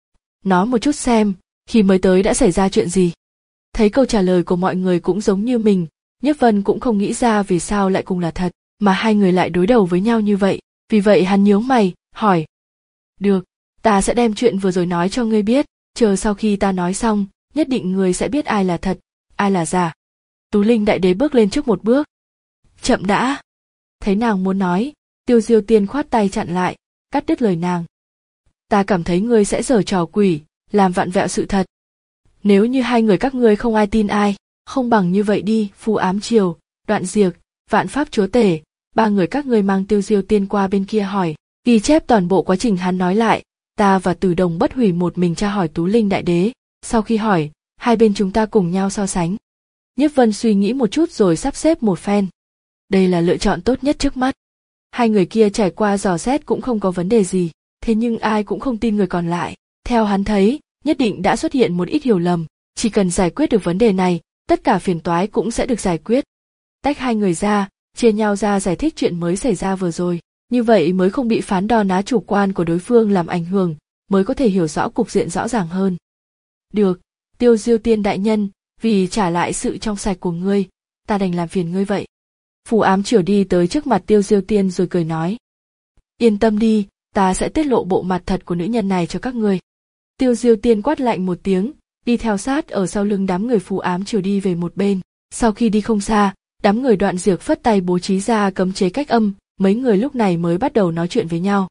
Nói một chút xem, khi mới tới đã xảy ra chuyện gì. Thấy câu trả lời của mọi người cũng giống như mình, Nhiếp Vân cũng không nghĩ ra vì sao lại cùng là thật, mà hai người lại đối đầu với nhau như vậy, vì vậy hắn nhíu mày, hỏi. Được, ta sẽ đem chuyện vừa rồi nói cho ngươi biết, chờ sau khi ta nói xong, nhất định ngươi sẽ biết ai là thật, ai là giả. Tú Linh Đại Đế bước lên trước một bước. Chậm đã. Thấy nàng muốn nói, Tiêu Diêu Tiên khoát tay chặn lại, cắt đứt lời nàng. Ta cảm thấy ngươi sẽ giở trò quỷ, làm vặn vẹo sự thật. Nếu như hai người các ngươi không ai tin ai, không bằng như vậy đi, Phù Ám Triều, Đoạn Diệp, Vạn Pháp Chúa Tể, ba người các ngươi mang Tiêu Diêu Tiên qua bên kia hỏi, ghi chép toàn bộ quá trình hắn nói lại, ta và Tử Đồng Bất Hủy một mình tra hỏi Tú Linh Đại Đế, sau khi hỏi, hai bên chúng ta cùng nhau so sánh. Nhiếp Vân suy nghĩ một chút rồi sắp xếp một phen. Đây là lựa chọn tốt nhất trước mắt. Hai người kia trải qua dò xét cũng không có vấn đề gì, thế nhưng ai cũng không tin người còn lại. Theo hắn thấy, nhất định đã xuất hiện một ít hiểu lầm, chỉ cần giải quyết được vấn đề này, tất cả phiền toái cũng sẽ được giải quyết. Tách hai người ra, chia nhau ra giải thích chuyện mới xảy ra vừa rồi, như vậy mới không bị phán đoán ná chủ quan của đối phương làm ảnh hưởng, mới có thể hiểu rõ cục diện rõ ràng hơn. Được, Tiêu Diêu Tiên đại nhân, vì trả lại sự trong sạch của ngươi, ta đành làm phiền ngươi vậy. Phù Ám Triều đi tới trước mặt Tiêu Diêu Tiên rồi cười nói. Yên tâm đi, ta sẽ tiết lộ bộ mặt thật của nữ nhân này cho các ngươi. Tiêu Diêu Tiên quát lạnh một tiếng, đi theo sát ở sau lưng đám người phù ám chiều đi về một bên. Sau khi đi không xa, đám người Đoạn Diệc phất tay bố trí ra cấm chế cách âm, mấy người lúc này mới bắt đầu nói chuyện với nhau.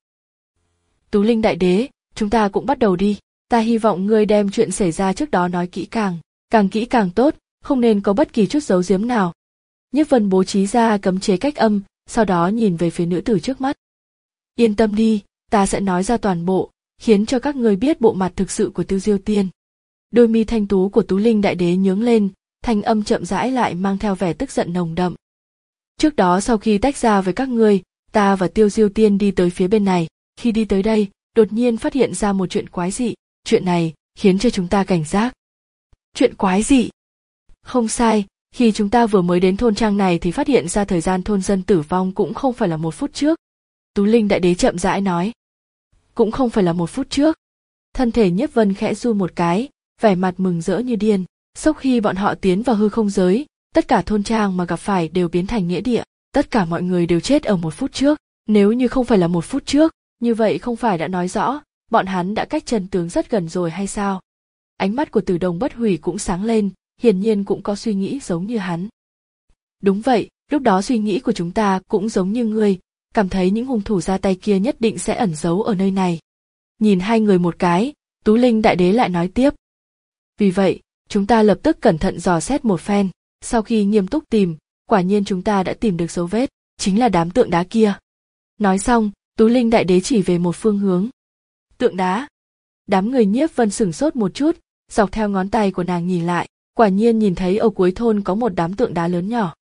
Tú Linh đại đế, chúng ta cũng bắt đầu đi. Ta hy vọng ngươi đem chuyện xảy ra trước đó nói kỹ càng, càng kỹ càng tốt, không nên có bất kỳ chút giấu giếm nào. Nhiếp Vân bố trí ra cấm chế cách âm, sau đó nhìn về phía nữ tử trước mắt. Yên tâm đi, ta sẽ nói ra toàn bộ, khiến cho các ngươi biết bộ mặt thực sự của Tiêu Diêu Tiên. Đôi mi thanh tú của Tú Linh đại đế nhướng lên, thanh âm chậm rãi lại mang theo vẻ tức giận nồng đậm. Trước đó sau khi tách ra với các ngươi, ta và Tiêu Diêu Tiên đi tới phía bên này, khi đi tới đây, đột nhiên phát hiện ra một chuyện quái dị, chuyện này khiến cho chúng ta cảnh giác. Chuyện quái dị? Không sai, khi chúng ta vừa mới đến thôn trang này thì phát hiện ra thời gian thôn dân tử vong cũng không phải là một phút trước. Tú Linh đại đế chậm rãi nói. Cũng không phải là một phút trước. Thân thể Nhiếp Vân khẽ run một cái, vẻ mặt mừng rỡ như điên. Sau khi bọn họ tiến vào hư không giới, tất cả thôn trang mà gặp phải đều biến thành nghĩa địa, tất cả mọi người đều chết ở một phút trước. Nếu như không phải là một phút trước, như vậy không phải đã nói rõ, bọn hắn đã cách chân tướng rất gần rồi hay sao? Ánh mắt của Tử Đồng Bất Hủy cũng sáng lên, hiển nhiên cũng có suy nghĩ giống như hắn. Đúng vậy, lúc đó suy nghĩ của chúng ta cũng giống như ngươi, cảm thấy những hung thủ ra tay kia nhất định sẽ ẩn giấu ở nơi này. Nhìn hai người một cái, Tú Linh đại đế lại nói tiếp. Vì vậy, chúng ta lập tức cẩn thận dò xét một phen, sau khi nghiêm túc tìm, quả nhiên chúng ta đã tìm được dấu vết, chính là đám tượng đá kia. Nói xong, Tú Linh đại đế chỉ về một phương hướng. Tượng đá. Đám người Nhiếp Vân sửng sốt một chút, dọc theo ngón tay của nàng nhìn lại, quả nhiên nhìn thấy ở cuối thôn có một đám tượng đá lớn nhỏ.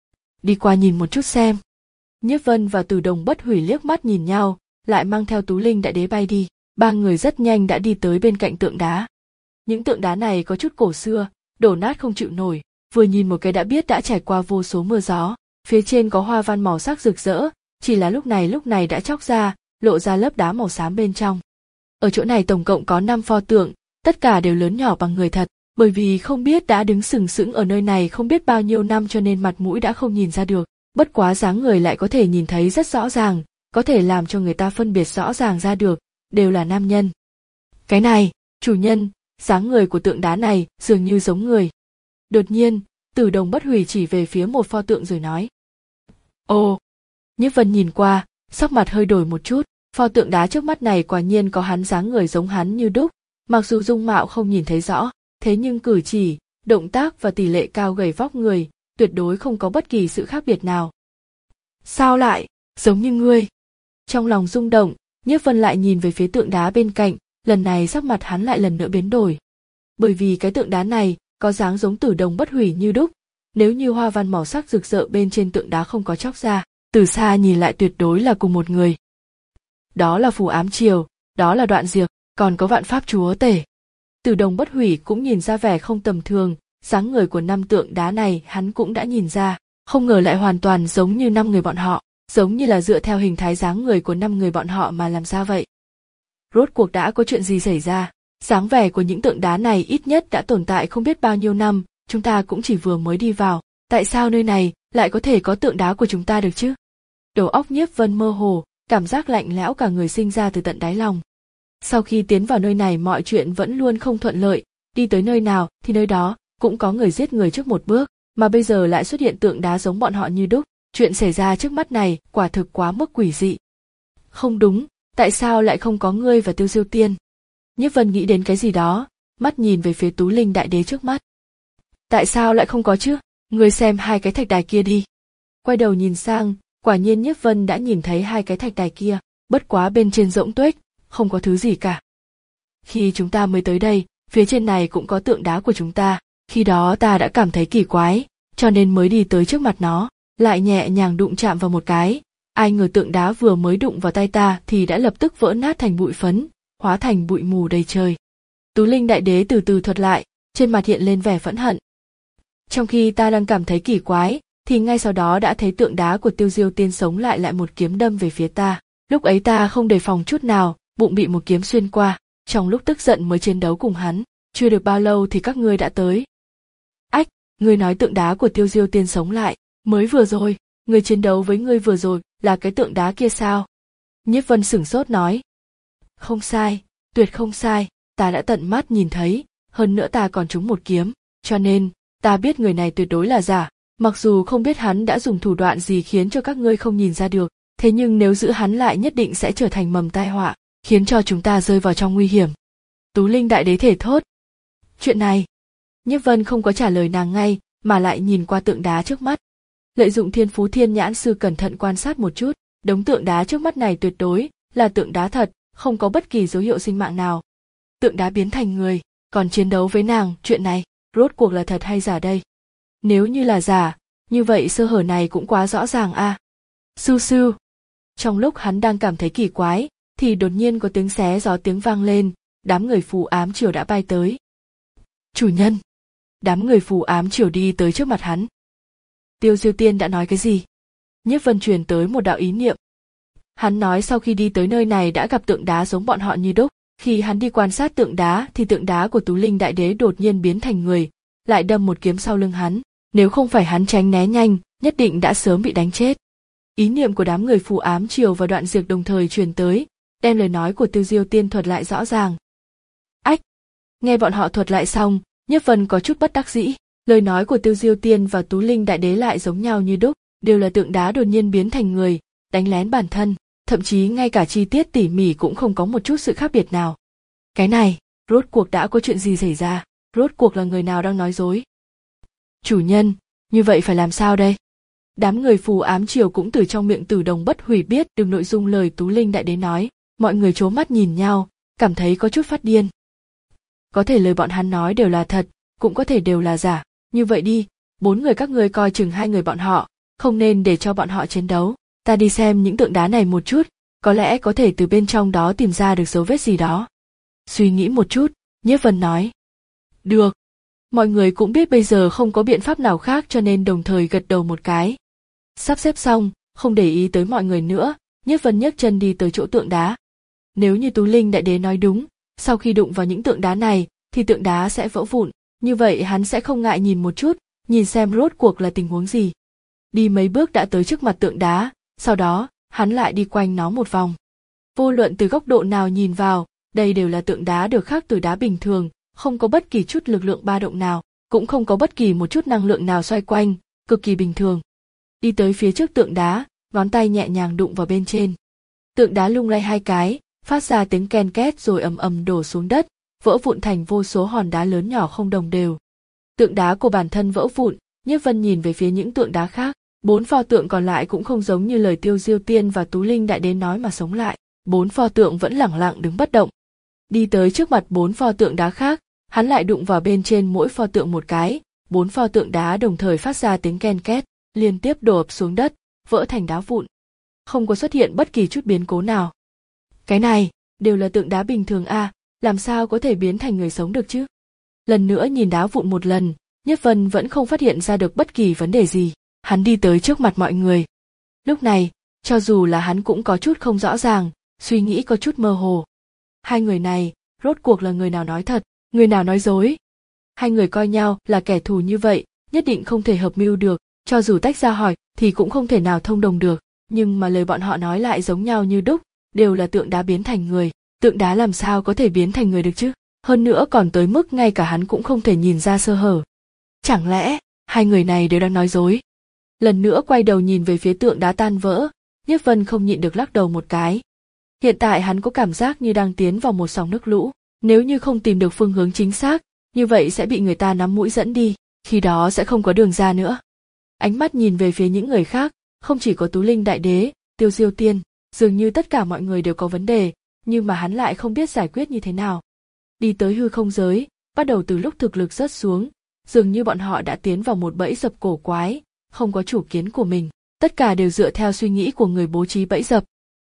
Đi qua nhìn một chút xem. Nhiếp Vân và Tử Đồng Bất Hủy liếc mắt nhìn nhau, lại mang theo Tú Linh đại đế bay đi. Ba người rất nhanh đã đi tới bên cạnh tượng đá. Những tượng đá này có chút cổ xưa, đổ nát không chịu nổi, vừa nhìn một cái đã biết đã trải qua vô số mưa gió. Phía trên có hoa văn màu sắc rực rỡ, chỉ là lúc này lúc này đã chóc ra, lộ ra lớp đá màu xám bên trong. Ở chỗ này tổng cộng có năm pho tượng, tất cả đều lớn nhỏ bằng người thật, bởi vì không biết đã đứng sừng sững ở nơi này không biết bao nhiêu năm cho nên mặt mũi đã không nhìn ra được, bất quá dáng người lại có thể nhìn thấy rất rõ ràng, có thể làm cho người ta phân biệt rõ ràng ra được, đều là nam nhân. Cái này, chủ nhân, dáng người của tượng đá này dường như giống người. Đột nhiên, Tử Đồng Bất Hủy chỉ về phía một pho tượng rồi nói. Ồ! Nhiếp Vân nhìn qua, sắc mặt hơi đổi một chút, pho tượng đá trước mắt này quả nhiên có hắn dáng người giống hắn như đúc, mặc dù dung mạo không nhìn thấy rõ, thế nhưng cử chỉ, động tác và tỷ lệ cao gầy vóc người, tuyệt đối không có bất kỳ sự khác biệt nào. Sao lại, giống như ngươi? Trong lòng rung động, Nhiếp Vân lại nhìn về phía tượng đá bên cạnh, lần này sắc mặt hắn lại lần nữa biến đổi. Bởi vì cái tượng đá này có dáng giống Tử Đồng Bất Hủy như đúc, nếu như hoa văn màu sắc rực rỡ bên trên tượng đá không có chóc ra, từ xa nhìn lại tuyệt đối là cùng một người. Đó là Phù Ám Triều, đó là Đoạn Diệc, còn có Vạn Pháp Chúa Tể. Tử Đồng Bất Hủy cũng nhìn ra vẻ không tầm thường, dáng người của năm tượng đá này hắn cũng đã nhìn ra, không ngờ lại hoàn toàn giống như năm người bọn họ, giống như là dựa theo hình thái dáng người của năm người bọn họ mà làm ra vậy. Rốt cuộc đã có chuyện gì xảy ra? Dáng vẻ của những tượng đá này ít nhất đã tồn tại không biết bao nhiêu năm, chúng ta cũng chỉ vừa mới đi vào, tại sao nơi này lại có thể có tượng đá của chúng ta được chứ? Đầu óc Nhiếp Vân mơ hồ, cảm giác lạnh lẽo cả người sinh ra từ tận đáy lòng. Sau khi tiến vào nơi này mọi chuyện vẫn luôn không thuận lợi, đi tới nơi nào thì nơi đó cũng có người giết người trước một bước, mà bây giờ lại xuất hiện tượng đá giống bọn họ như đúc, chuyện xảy ra trước mắt này quả thực quá mức quỷ dị. Không đúng, tại sao lại không có ngươi và Tiêu Diêu Tiên? Nhiếp Vân nghĩ đến cái gì đó, mắt nhìn về phía Tú Linh đại đế trước mắt. Tại sao lại không có chứ? Ngươi xem hai cái thạch đài kia đi. Quay đầu nhìn sang, quả nhiên Nhiếp Vân đã nhìn thấy hai cái thạch đài kia, bất quá bên trên rỗng tuếch, không có thứ gì cả. Khi chúng ta mới tới đây, phía trên này cũng có tượng đá của chúng ta, khi đó ta đã cảm thấy kỳ quái, cho nên mới đi tới trước mặt nó, lại nhẹ nhàng đụng chạm vào một cái, ai ngờ tượng đá vừa mới đụng vào tay ta thì đã lập tức vỡ nát thành bụi phấn, hóa thành bụi mù đầy trời. Tú Linh đại đế từ từ thuật lại, trên mặt hiện lên vẻ phẫn hận. Trong khi ta đang cảm thấy kỳ quái, thì ngay sau đó đã thấy tượng đá của Tiêu Diêu Tiên sống lại lại một kiếm đâm về phía ta. Lúc ấy ta không đề phòng chút nào, bụng bị một kiếm xuyên qua, trong lúc tức giận mới chiến đấu cùng hắn, chưa được bao lâu thì các ngươi đã tới. Ách, ngươi nói tượng đá của Tiêu Diêu Tiên sống lại, mới vừa rồi, ngươi chiến đấu với ngươi vừa rồi là cái tượng đá kia sao? Nhiếp Vân sửng sốt nói. Không sai, tuyệt không sai, ta đã tận mắt nhìn thấy, hơn nữa ta còn trúng một kiếm, cho nên, ta biết người này tuyệt đối là giả, mặc dù không biết hắn đã dùng thủ đoạn gì khiến cho các ngươi không nhìn ra được, thế nhưng nếu giữ hắn lại nhất định sẽ trở thành mầm tai họa, khiến cho chúng ta rơi vào trong nguy hiểm. Tú Linh đại đế thể thốt. Chuyện này, Nhiếp Vân không có trả lời nàng ngay, mà lại nhìn qua tượng đá trước mắt. Lợi dụng thiên phú thiên nhãn sư cẩn thận quan sát một chút, đống tượng đá trước mắt này tuyệt đối là tượng đá thật, không có bất kỳ dấu hiệu sinh mạng nào. Tượng đá biến thành người, còn chiến đấu với nàng, chuyện này, rốt cuộc là thật hay giả đây? Nếu như là giả, như vậy sơ hở này cũng quá rõ ràng a. À. Su su. Trong lúc hắn đang cảm thấy kỳ quái, thì đột nhiên có tiếng xé gió tiếng vang lên, đám người phù ám triều đã bay tới. Chủ nhân. Đám người phù ám triều đi tới trước mặt hắn. Tiêu Diêu Tiên đã nói cái gì? Nhiếp Vân truyền tới một đạo ý niệm. Hắn nói sau khi đi tới nơi này đã gặp tượng đá giống bọn họ như đúc, khi hắn đi quan sát tượng đá thì tượng đá của Tú Linh đại đế đột nhiên biến thành người, lại đâm một kiếm sau lưng hắn, nếu không phải hắn tránh né nhanh, nhất định đã sớm bị đánh chết. Ý niệm của đám người phù ám triều và Đoạn Diệt đồng thời truyền tới, đem lời nói của Tiêu Diêu Tiên thuật lại rõ ràng. Ách! Nghe bọn họ thuật lại xong, Nhiếp Vân có chút bất đắc dĩ, lời nói của Tiêu Diêu Tiên và Tú Linh đại đế lại giống nhau như đúc, đều là tượng đá đột nhiên biến thành người, đánh lén bản thân, thậm chí ngay cả chi tiết tỉ mỉ cũng không có một chút sự khác biệt nào. Cái này, rốt cuộc đã có chuyện gì xảy ra, rốt cuộc là người nào đang nói dối? Chủ nhân, như vậy phải làm sao đây? Đám người phù ám triều cũng từ trong miệng Tử Đồng Bất Hủy biết được nội dung lời Tú Linh đại đế nói, mọi người trố mắt nhìn nhau, cảm thấy có chút phát điên. Có thể lời bọn hắn nói đều là thật, cũng có thể đều là giả, như vậy đi, bốn người các ngươi coi chừng hai người bọn họ, không nên để cho bọn họ chiến đấu, ta đi xem những tượng đá này một chút, có lẽ có thể từ bên trong đó tìm ra được dấu vết gì đó. Suy nghĩ một chút, Nhiếp Vân nói. Được. Mọi người cũng biết bây giờ không có biện pháp nào khác cho nên đồng thời gật đầu một cái. Sắp xếp xong, không để ý tới mọi người nữa, Nhiếp Vân nhấc chân đi tới chỗ tượng đá. Nếu như Tú Linh đại đế nói đúng, sau khi đụng vào những tượng đá này, thì tượng đá sẽ vỡ vụn, như vậy hắn sẽ không ngại nhìn một chút, nhìn xem rốt cuộc là tình huống gì. Đi mấy bước đã tới trước mặt tượng đá, sau đó, hắn lại đi quanh nó một vòng. Vô luận từ góc độ nào nhìn vào, đây đều là tượng đá được khắc từ đá bình thường, không có bất kỳ chút lực lượng ba động nào, cũng không có bất kỳ một chút năng lượng nào xoay quanh, cực kỳ bình thường. Đi tới phía trước tượng đá, ngón tay nhẹ nhàng đụng vào bên trên. Tượng đá lung lay hai cái, phát ra tiếng ken két rồi ầm ầm đổ xuống đất, vỡ vụn thành vô số hòn đá lớn nhỏ không đồng đều. Tượng đá của bản thân vỡ vụn, Nhiếp Vân nhìn về phía những tượng đá khác, bốn pho tượng còn lại cũng không giống như lời Tiêu Diêu Tiên và Tú Linh đại đế nói mà sống lại, bốn pho tượng vẫn lẳng lặng đứng bất động. Đi tới trước mặt bốn pho tượng đá khác, hắn lại đụng vào bên trên mỗi pho tượng một cái, bốn pho tượng đá đồng thời phát ra tiếng ken két, liên tiếp đổ ập xuống đất, vỡ thành đá vụn. Không có xuất hiện bất kỳ chút biến cố nào. Cái này, đều là tượng đá bình thường a, à, làm sao có thể biến thành người sống được chứ? Lần nữa nhìn đá vụn một lần, Nhiếp Vân vẫn không phát hiện ra được bất kỳ vấn đề gì. Hắn đi tới trước mặt mọi người. Lúc này, cho dù là hắn cũng có chút không rõ ràng, suy nghĩ có chút mơ hồ. Hai người này, rốt cuộc là người nào nói thật, người nào nói dối? Hai người coi nhau là kẻ thù như vậy, nhất định không thể hợp mưu được, cho dù tách ra hỏi thì cũng không thể nào thông đồng được, nhưng mà lời bọn họ nói lại giống nhau như đúc, đều là tượng đá biến thành người, tượng đá làm sao có thể biến thành người được chứ? Hơn nữa còn tới mức ngay cả hắn cũng không thể nhìn ra sơ hở. Chẳng lẽ, hai người này đều đang nói dối? Lần nữa quay đầu nhìn về phía tượng đá tan vỡ, Nhiếp Vân không nhịn được lắc đầu một cái. Hiện tại hắn có cảm giác như đang tiến vào một dòng nước lũ, nếu như không tìm được phương hướng chính xác, như vậy sẽ bị người ta nắm mũi dẫn đi, khi đó sẽ không có đường ra nữa. Ánh mắt nhìn về phía những người khác, không chỉ có Tú Linh đại đế, Tiêu Diêu Tiên, dường như tất cả mọi người đều có vấn đề, nhưng mà hắn lại không biết giải quyết như thế nào. Đi tới hư không giới, bắt đầu từ lúc thực lực rớt xuống, dường như bọn họ đã tiến vào một bẫy dập cổ quái, không có chủ kiến của mình, tất cả đều dựa theo suy nghĩ của người bố trí bẫy dập.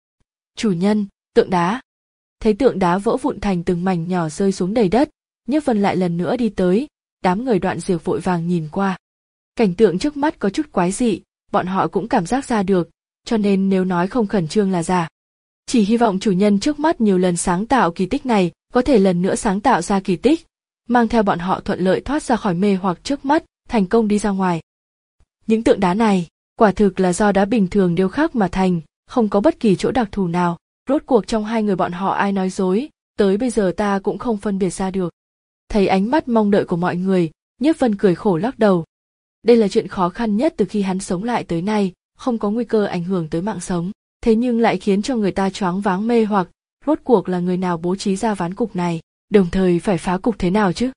Chủ nhân, tượng đá. Thấy tượng đá vỡ vụn thành từng mảnh nhỏ rơi xuống đầy đất, Nhiếp Vân lại lần nữa đi tới, đám người Đoạn Diệt vội vàng nhìn qua. Cảnh tượng trước mắt có chút quái dị, bọn họ cũng cảm giác ra được, cho nên nếu nói không khẩn trương là giả. Chỉ hy vọng chủ nhân trước mắt nhiều lần sáng tạo kỳ tích này, có thể lần nữa sáng tạo ra kỳ tích, mang theo bọn họ thuận lợi thoát ra khỏi mê hoặc trước mắt, thành công đi ra ngoài. Những tượng đá này, quả thực là do đá bình thường điêu khắc mà thành, không có bất kỳ chỗ đặc thù nào, Rốt cuộc trong hai người bọn họ ai nói dối, tới bây giờ ta cũng không phân biệt ra được. Thấy ánh mắt mong đợi của mọi người, Nhiếp Vân cười khổ lắc đầu. Đây là chuyện khó khăn nhất từ khi hắn sống lại tới nay, không có nguy cơ ảnh hưởng tới mạng sống, thế nhưng lại khiến cho người ta choáng váng mê hoặc, rốt cuộc là người nào bố trí ra ván cục này, đồng thời phải phá cục thế nào chứ?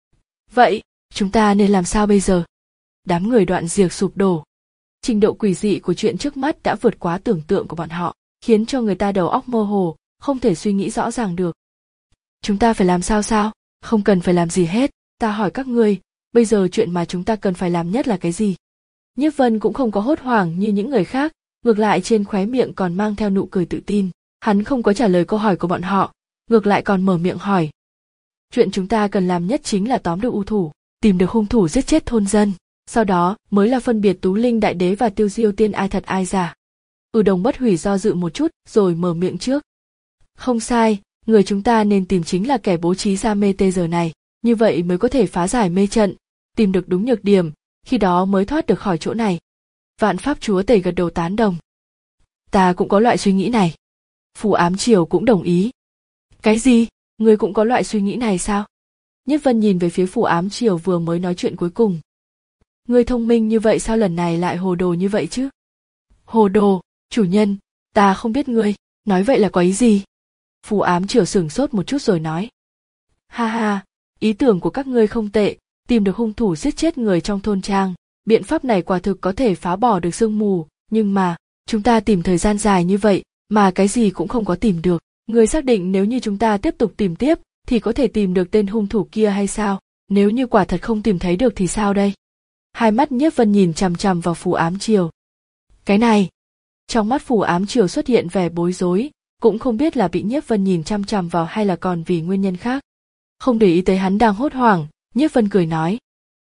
Vậy, chúng ta nên làm sao bây giờ? Đám người Đoạn Diệp sụp đổ. Trình độ quỷ dị của chuyện trước mắt đã vượt quá tưởng tượng của bọn họ, khiến cho người ta đầu óc mơ hồ, không thể suy nghĩ rõ ràng được. Chúng ta phải làm sao sao? Không cần phải làm gì hết, ta hỏi các ngươi, bây giờ chuyện mà chúng ta cần phải làm nhất là cái gì? Nhiếp Vân cũng không có hốt hoảng như những người khác, ngược lại trên khóe miệng còn mang theo nụ cười tự tin. Hắn không có trả lời câu hỏi của bọn họ, ngược lại còn mở miệng hỏi. Chuyện chúng ta cần làm nhất chính là tóm được hung thủ, tìm được hung thủ giết chết thôn dân, sau đó mới là phân biệt Tú Linh Đại Đế và Tiêu Diêu Tiên ai thật ai giả. Ừ Đồng Bất Hủy do dự một chút rồi mở miệng trước. Không sai, người chúng ta nên tìm chính là kẻ bố trí ra mê tê giờ này, như vậy mới có thể phá giải mê trận, tìm được đúng nhược điểm, khi đó mới thoát được khỏi chỗ này. Vạn Pháp Chúa Tể gật đầu tán đồng. Ta cũng có loại suy nghĩ này. Phù Ám Triều cũng đồng ý. Cái gì? Ngươi cũng có loại suy nghĩ này sao? Nhiếp Vân nhìn về phía Phù Ám Triều vừa mới nói chuyện cuối cùng. Ngươi thông minh như vậy sao lần này lại hồ đồ như vậy chứ? Hồ đồ, chủ nhân, ta không biết ngươi, nói vậy là có ý gì? Phù Ám Triều sửng sốt một chút rồi nói. Ha ha, ý tưởng của các ngươi không tệ, tìm được hung thủ giết chết người trong thôn trang, biện pháp này quả thực có thể phá bỏ được sương mù, nhưng mà, chúng ta tìm thời gian dài như vậy, mà cái gì cũng không có tìm được. Ngươi xác định nếu như chúng ta tiếp tục tìm tiếp, thì có thể tìm được tên hung thủ kia hay sao? Nếu như quả thật không tìm thấy được thì sao đây? Hai mắt Nhiếp Vân nhìn chằm chằm vào Phù Ám Triều. Cái này, trong mắt Phù Ám Triều xuất hiện vẻ bối rối, cũng không biết là bị Nhiếp Vân nhìn chằm chằm vào hay là còn vì nguyên nhân khác. Không để ý tới hắn đang hốt hoảng, Nhiếp Vân cười nói.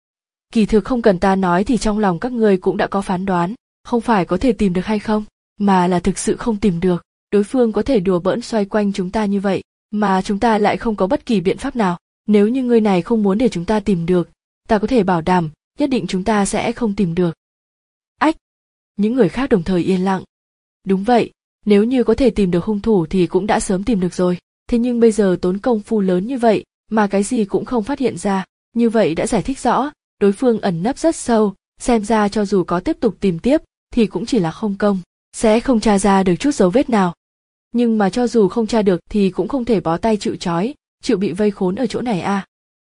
Kỳ thực không cần ta nói thì trong lòng các ngươi cũng đã có phán đoán, không phải có thể tìm được hay không, mà là thực sự không tìm được. Đối phương có thể đùa bỡn xoay quanh chúng ta như vậy, mà chúng ta lại không có bất kỳ biện pháp nào. Nếu như người này không muốn để chúng ta tìm được, ta có thể bảo đảm, nhất định chúng ta sẽ không tìm được. Ách! Những người khác đồng thời yên lặng. Đúng vậy, nếu như có thể tìm được hung thủ thì cũng đã sớm tìm được rồi. Thế nhưng bây giờ tốn công phu lớn như vậy, mà cái gì cũng không phát hiện ra, như vậy đã giải thích rõ, đối phương ẩn nấp rất sâu, xem ra cho dù có tiếp tục tìm tiếp, thì cũng chỉ là không công, sẽ không tra ra được chút dấu vết nào. Nhưng mà cho dù không tra được thì cũng không thể bó tay chịu trói, chịu bị vây khốn ở chỗ này à.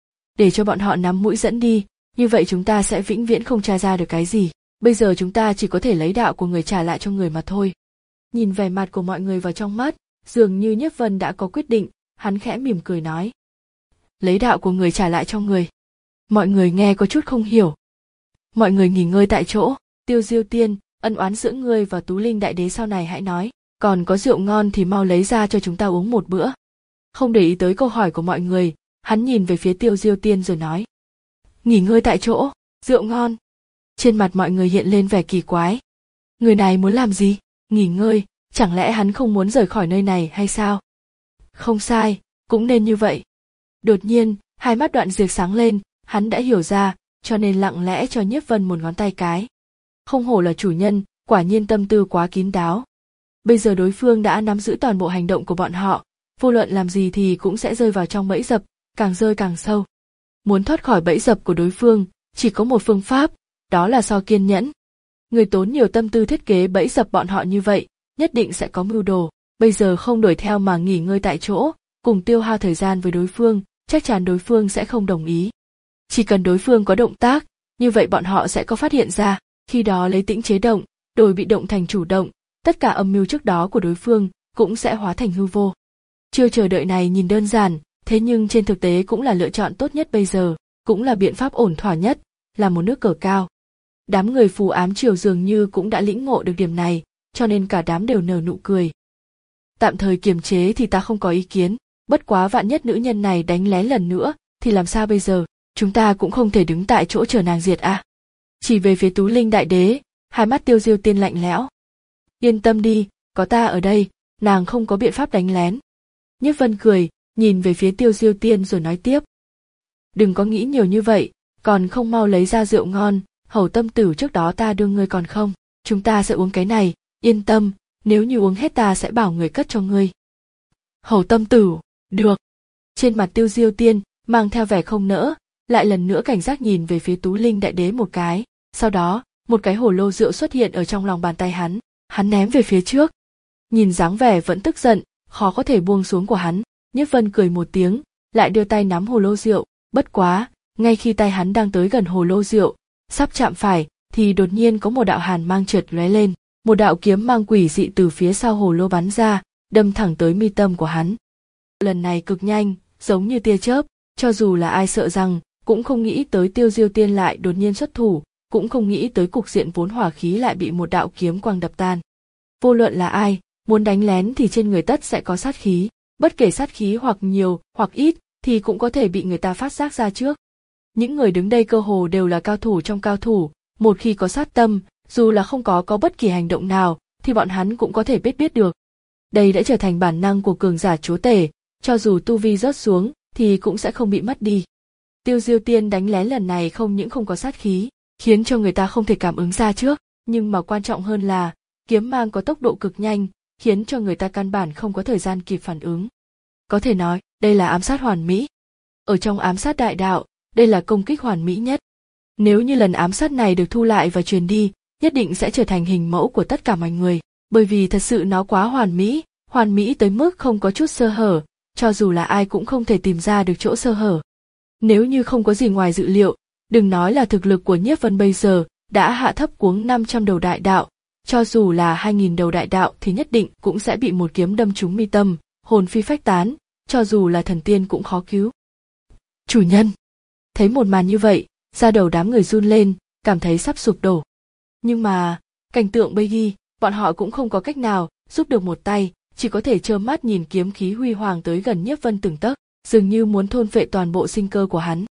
Để cho bọn họ nắm mũi dẫn đi, như vậy chúng ta sẽ vĩnh viễn không tra ra được cái gì. Bây giờ chúng ta chỉ có thể lấy đạo của người trả lại cho người mà thôi. Nhìn vẻ mặt của mọi người vào trong mắt, dường như Nhiếp Vân đã có quyết định, hắn khẽ mỉm cười nói. Lấy đạo của người trả lại cho người. Mọi người nghe có chút không hiểu. Mọi người nghỉ ngơi tại chỗ, Tiêu Diêu Tiên, ân oán giữa ngươi và Tú Linh Đại Đế sau này hãy nói, còn có rượu ngon thì mau lấy ra cho chúng ta uống một bữa. Không để ý tới câu hỏi của mọi người, hắn nhìn về phía Tiêu Diêu Tiên rồi nói. Nghỉ ngơi tại chỗ, rượu ngon. Trên mặt mọi người hiện lên vẻ kỳ quái. Người này muốn làm gì? Nghỉ ngơi, chẳng lẽ hắn không muốn rời khỏi nơi này hay sao? Không sai, cũng nên như vậy. Đột nhiên, hai mắt Đoạn Diệp sáng lên, hắn đã hiểu ra, cho nên lặng lẽ cho Nhiếp Vân một ngón tay cái. Không hổ là chủ nhân, quả nhiên tâm tư quá kín đáo. Bây giờ đối phương đã nắm giữ toàn bộ hành động của bọn họ, vô luận làm gì thì cũng sẽ rơi vào trong bẫy dập, càng rơi càng sâu. Muốn thoát khỏi bẫy dập của đối phương, chỉ có một phương pháp, đó là so kiên nhẫn. Người tốn nhiều tâm tư thiết kế bẫy dập bọn họ như vậy, nhất định sẽ có mưu đồ. Bây giờ không đuổi theo mà nghỉ ngơi tại chỗ, cùng tiêu hao thời gian với đối phương, chắc chắn đối phương sẽ không đồng ý. Chỉ cần đối phương có động tác, như vậy bọn họ sẽ có phát hiện ra, khi đó lấy tĩnh chế động, đổi bị động thành chủ động, tất cả âm mưu trước đó của đối phương cũng sẽ hóa thành hư vô. Chưa chờ đợi này nhìn đơn giản, thế nhưng trên thực tế cũng là lựa chọn tốt nhất bây giờ, cũng là biện pháp ổn thỏa nhất, là một nước cờ cao. Đám người Phù Ám Triều dường như cũng đã lĩnh ngộ được điểm này, cho nên cả đám đều nở nụ cười. Tạm thời kiềm chế thì ta không có ý kiến, bất quá vạn nhất nữ nhân này đánh lén lần nữa, thì làm sao bây giờ, chúng ta cũng không thể đứng tại chỗ chờ nàng diệt à. Chỉ về phía Tú Linh Đại Đế, hai mắt Tiêu Diêu Tiên lạnh lẽo. Yên tâm đi, có ta ở đây, nàng không có biện pháp đánh lén. Nhiếp Vân cười, nhìn về phía Tiêu Diêu Tiên rồi nói tiếp. Đừng có nghĩ nhiều như vậy, còn không mau lấy ra rượu ngon, hầu tâm tử trước đó ta đưa ngươi còn không, chúng ta sẽ uống cái này, yên tâm, nếu như uống hết ta sẽ bảo người cất cho ngươi. Hầu Tâm Tử, được. Trên mặt Tiêu Diêu Tiên mang theo vẻ không nỡ, lại lần nữa cảnh giác nhìn về phía Tú Linh Đại Đế một cái, sau đó, một cái hồ lô rượu xuất hiện ở trong lòng bàn tay hắn, hắn ném về phía trước. Nhìn dáng vẻ vẫn tức giận, khó có thể buông xuống của hắn, Nhiếp Vân cười một tiếng, lại đưa tay nắm hồ lô rượu, bất quá, ngay khi tay hắn đang tới gần hồ lô rượu, sắp chạm phải, thì đột nhiên có một đạo hàn mang chợt lóe lên, một đạo kiếm mang quỷ dị từ phía sau hồ lô bắn ra, đâm thẳng tới mi tâm của hắn. Lần này cực nhanh, giống như tia chớp, cho dù là ai sợ rằng, cũng không nghĩ tới Tiêu Diêu Tiên lại đột nhiên xuất thủ, cũng không nghĩ tới cục diện vốn hỏa khí lại bị một đạo kiếm quang đập tan. Vô luận là ai, muốn đánh lén thì trên người tất sẽ có sát khí, bất kể sát khí hoặc nhiều hoặc ít thì cũng có thể bị người ta phát giác ra trước. Những người đứng đây cơ hồ đều là cao thủ trong cao thủ, một khi có sát tâm, dù là không có có bất kỳ hành động nào thì bọn hắn cũng có thể biết biết được. Đây đã trở thành bản năng của cường giả chúa tể, cho dù tu vi rớt xuống thì cũng sẽ không bị mất đi. Tiêu Diêu Tiên đánh lén lần này không những không có sát khí, khiến cho người ta không thể cảm ứng ra trước, nhưng mà quan trọng hơn là kiếm mang có tốc độ cực nhanh, khiến cho người ta căn bản không có thời gian kịp phản ứng. Có thể nói, đây là ám sát hoàn mỹ. Ở trong ám sát đại đạo, đây là công kích hoàn mỹ nhất. Nếu như lần ám sát này được thu lại và truyền đi, nhất định sẽ trở thành hình mẫu của tất cả mọi người, bởi vì thật sự nó quá hoàn mỹ, hoàn mỹ tới mức không có chút sơ hở, cho dù là ai cũng không thể tìm ra được chỗ sơ hở. Nếu như không có gì ngoài dự liệu, đừng nói là thực lực của Nhiếp Vân bây giờ đã hạ thấp cuống năm trăm đầu đại đạo, cho dù là hai nghìn đầu đại đạo thì nhất định cũng sẽ bị một kiếm đâm trúng mi tâm, hồn phi phách tán, cho dù là thần tiên cũng khó cứu. Chủ nhân, thấy một màn như vậy, da đầu đám người run lên, cảm thấy sắp sụp đổ. Nhưng mà, cảnh tượng bây ghi, bọn họ cũng không có cách nào giúp được một tay, chỉ có thể trơ mắt nhìn kiếm khí huy hoàng tới gần Nhiếp Vân từng tấc, dường như muốn thôn phệ toàn bộ sinh cơ của hắn.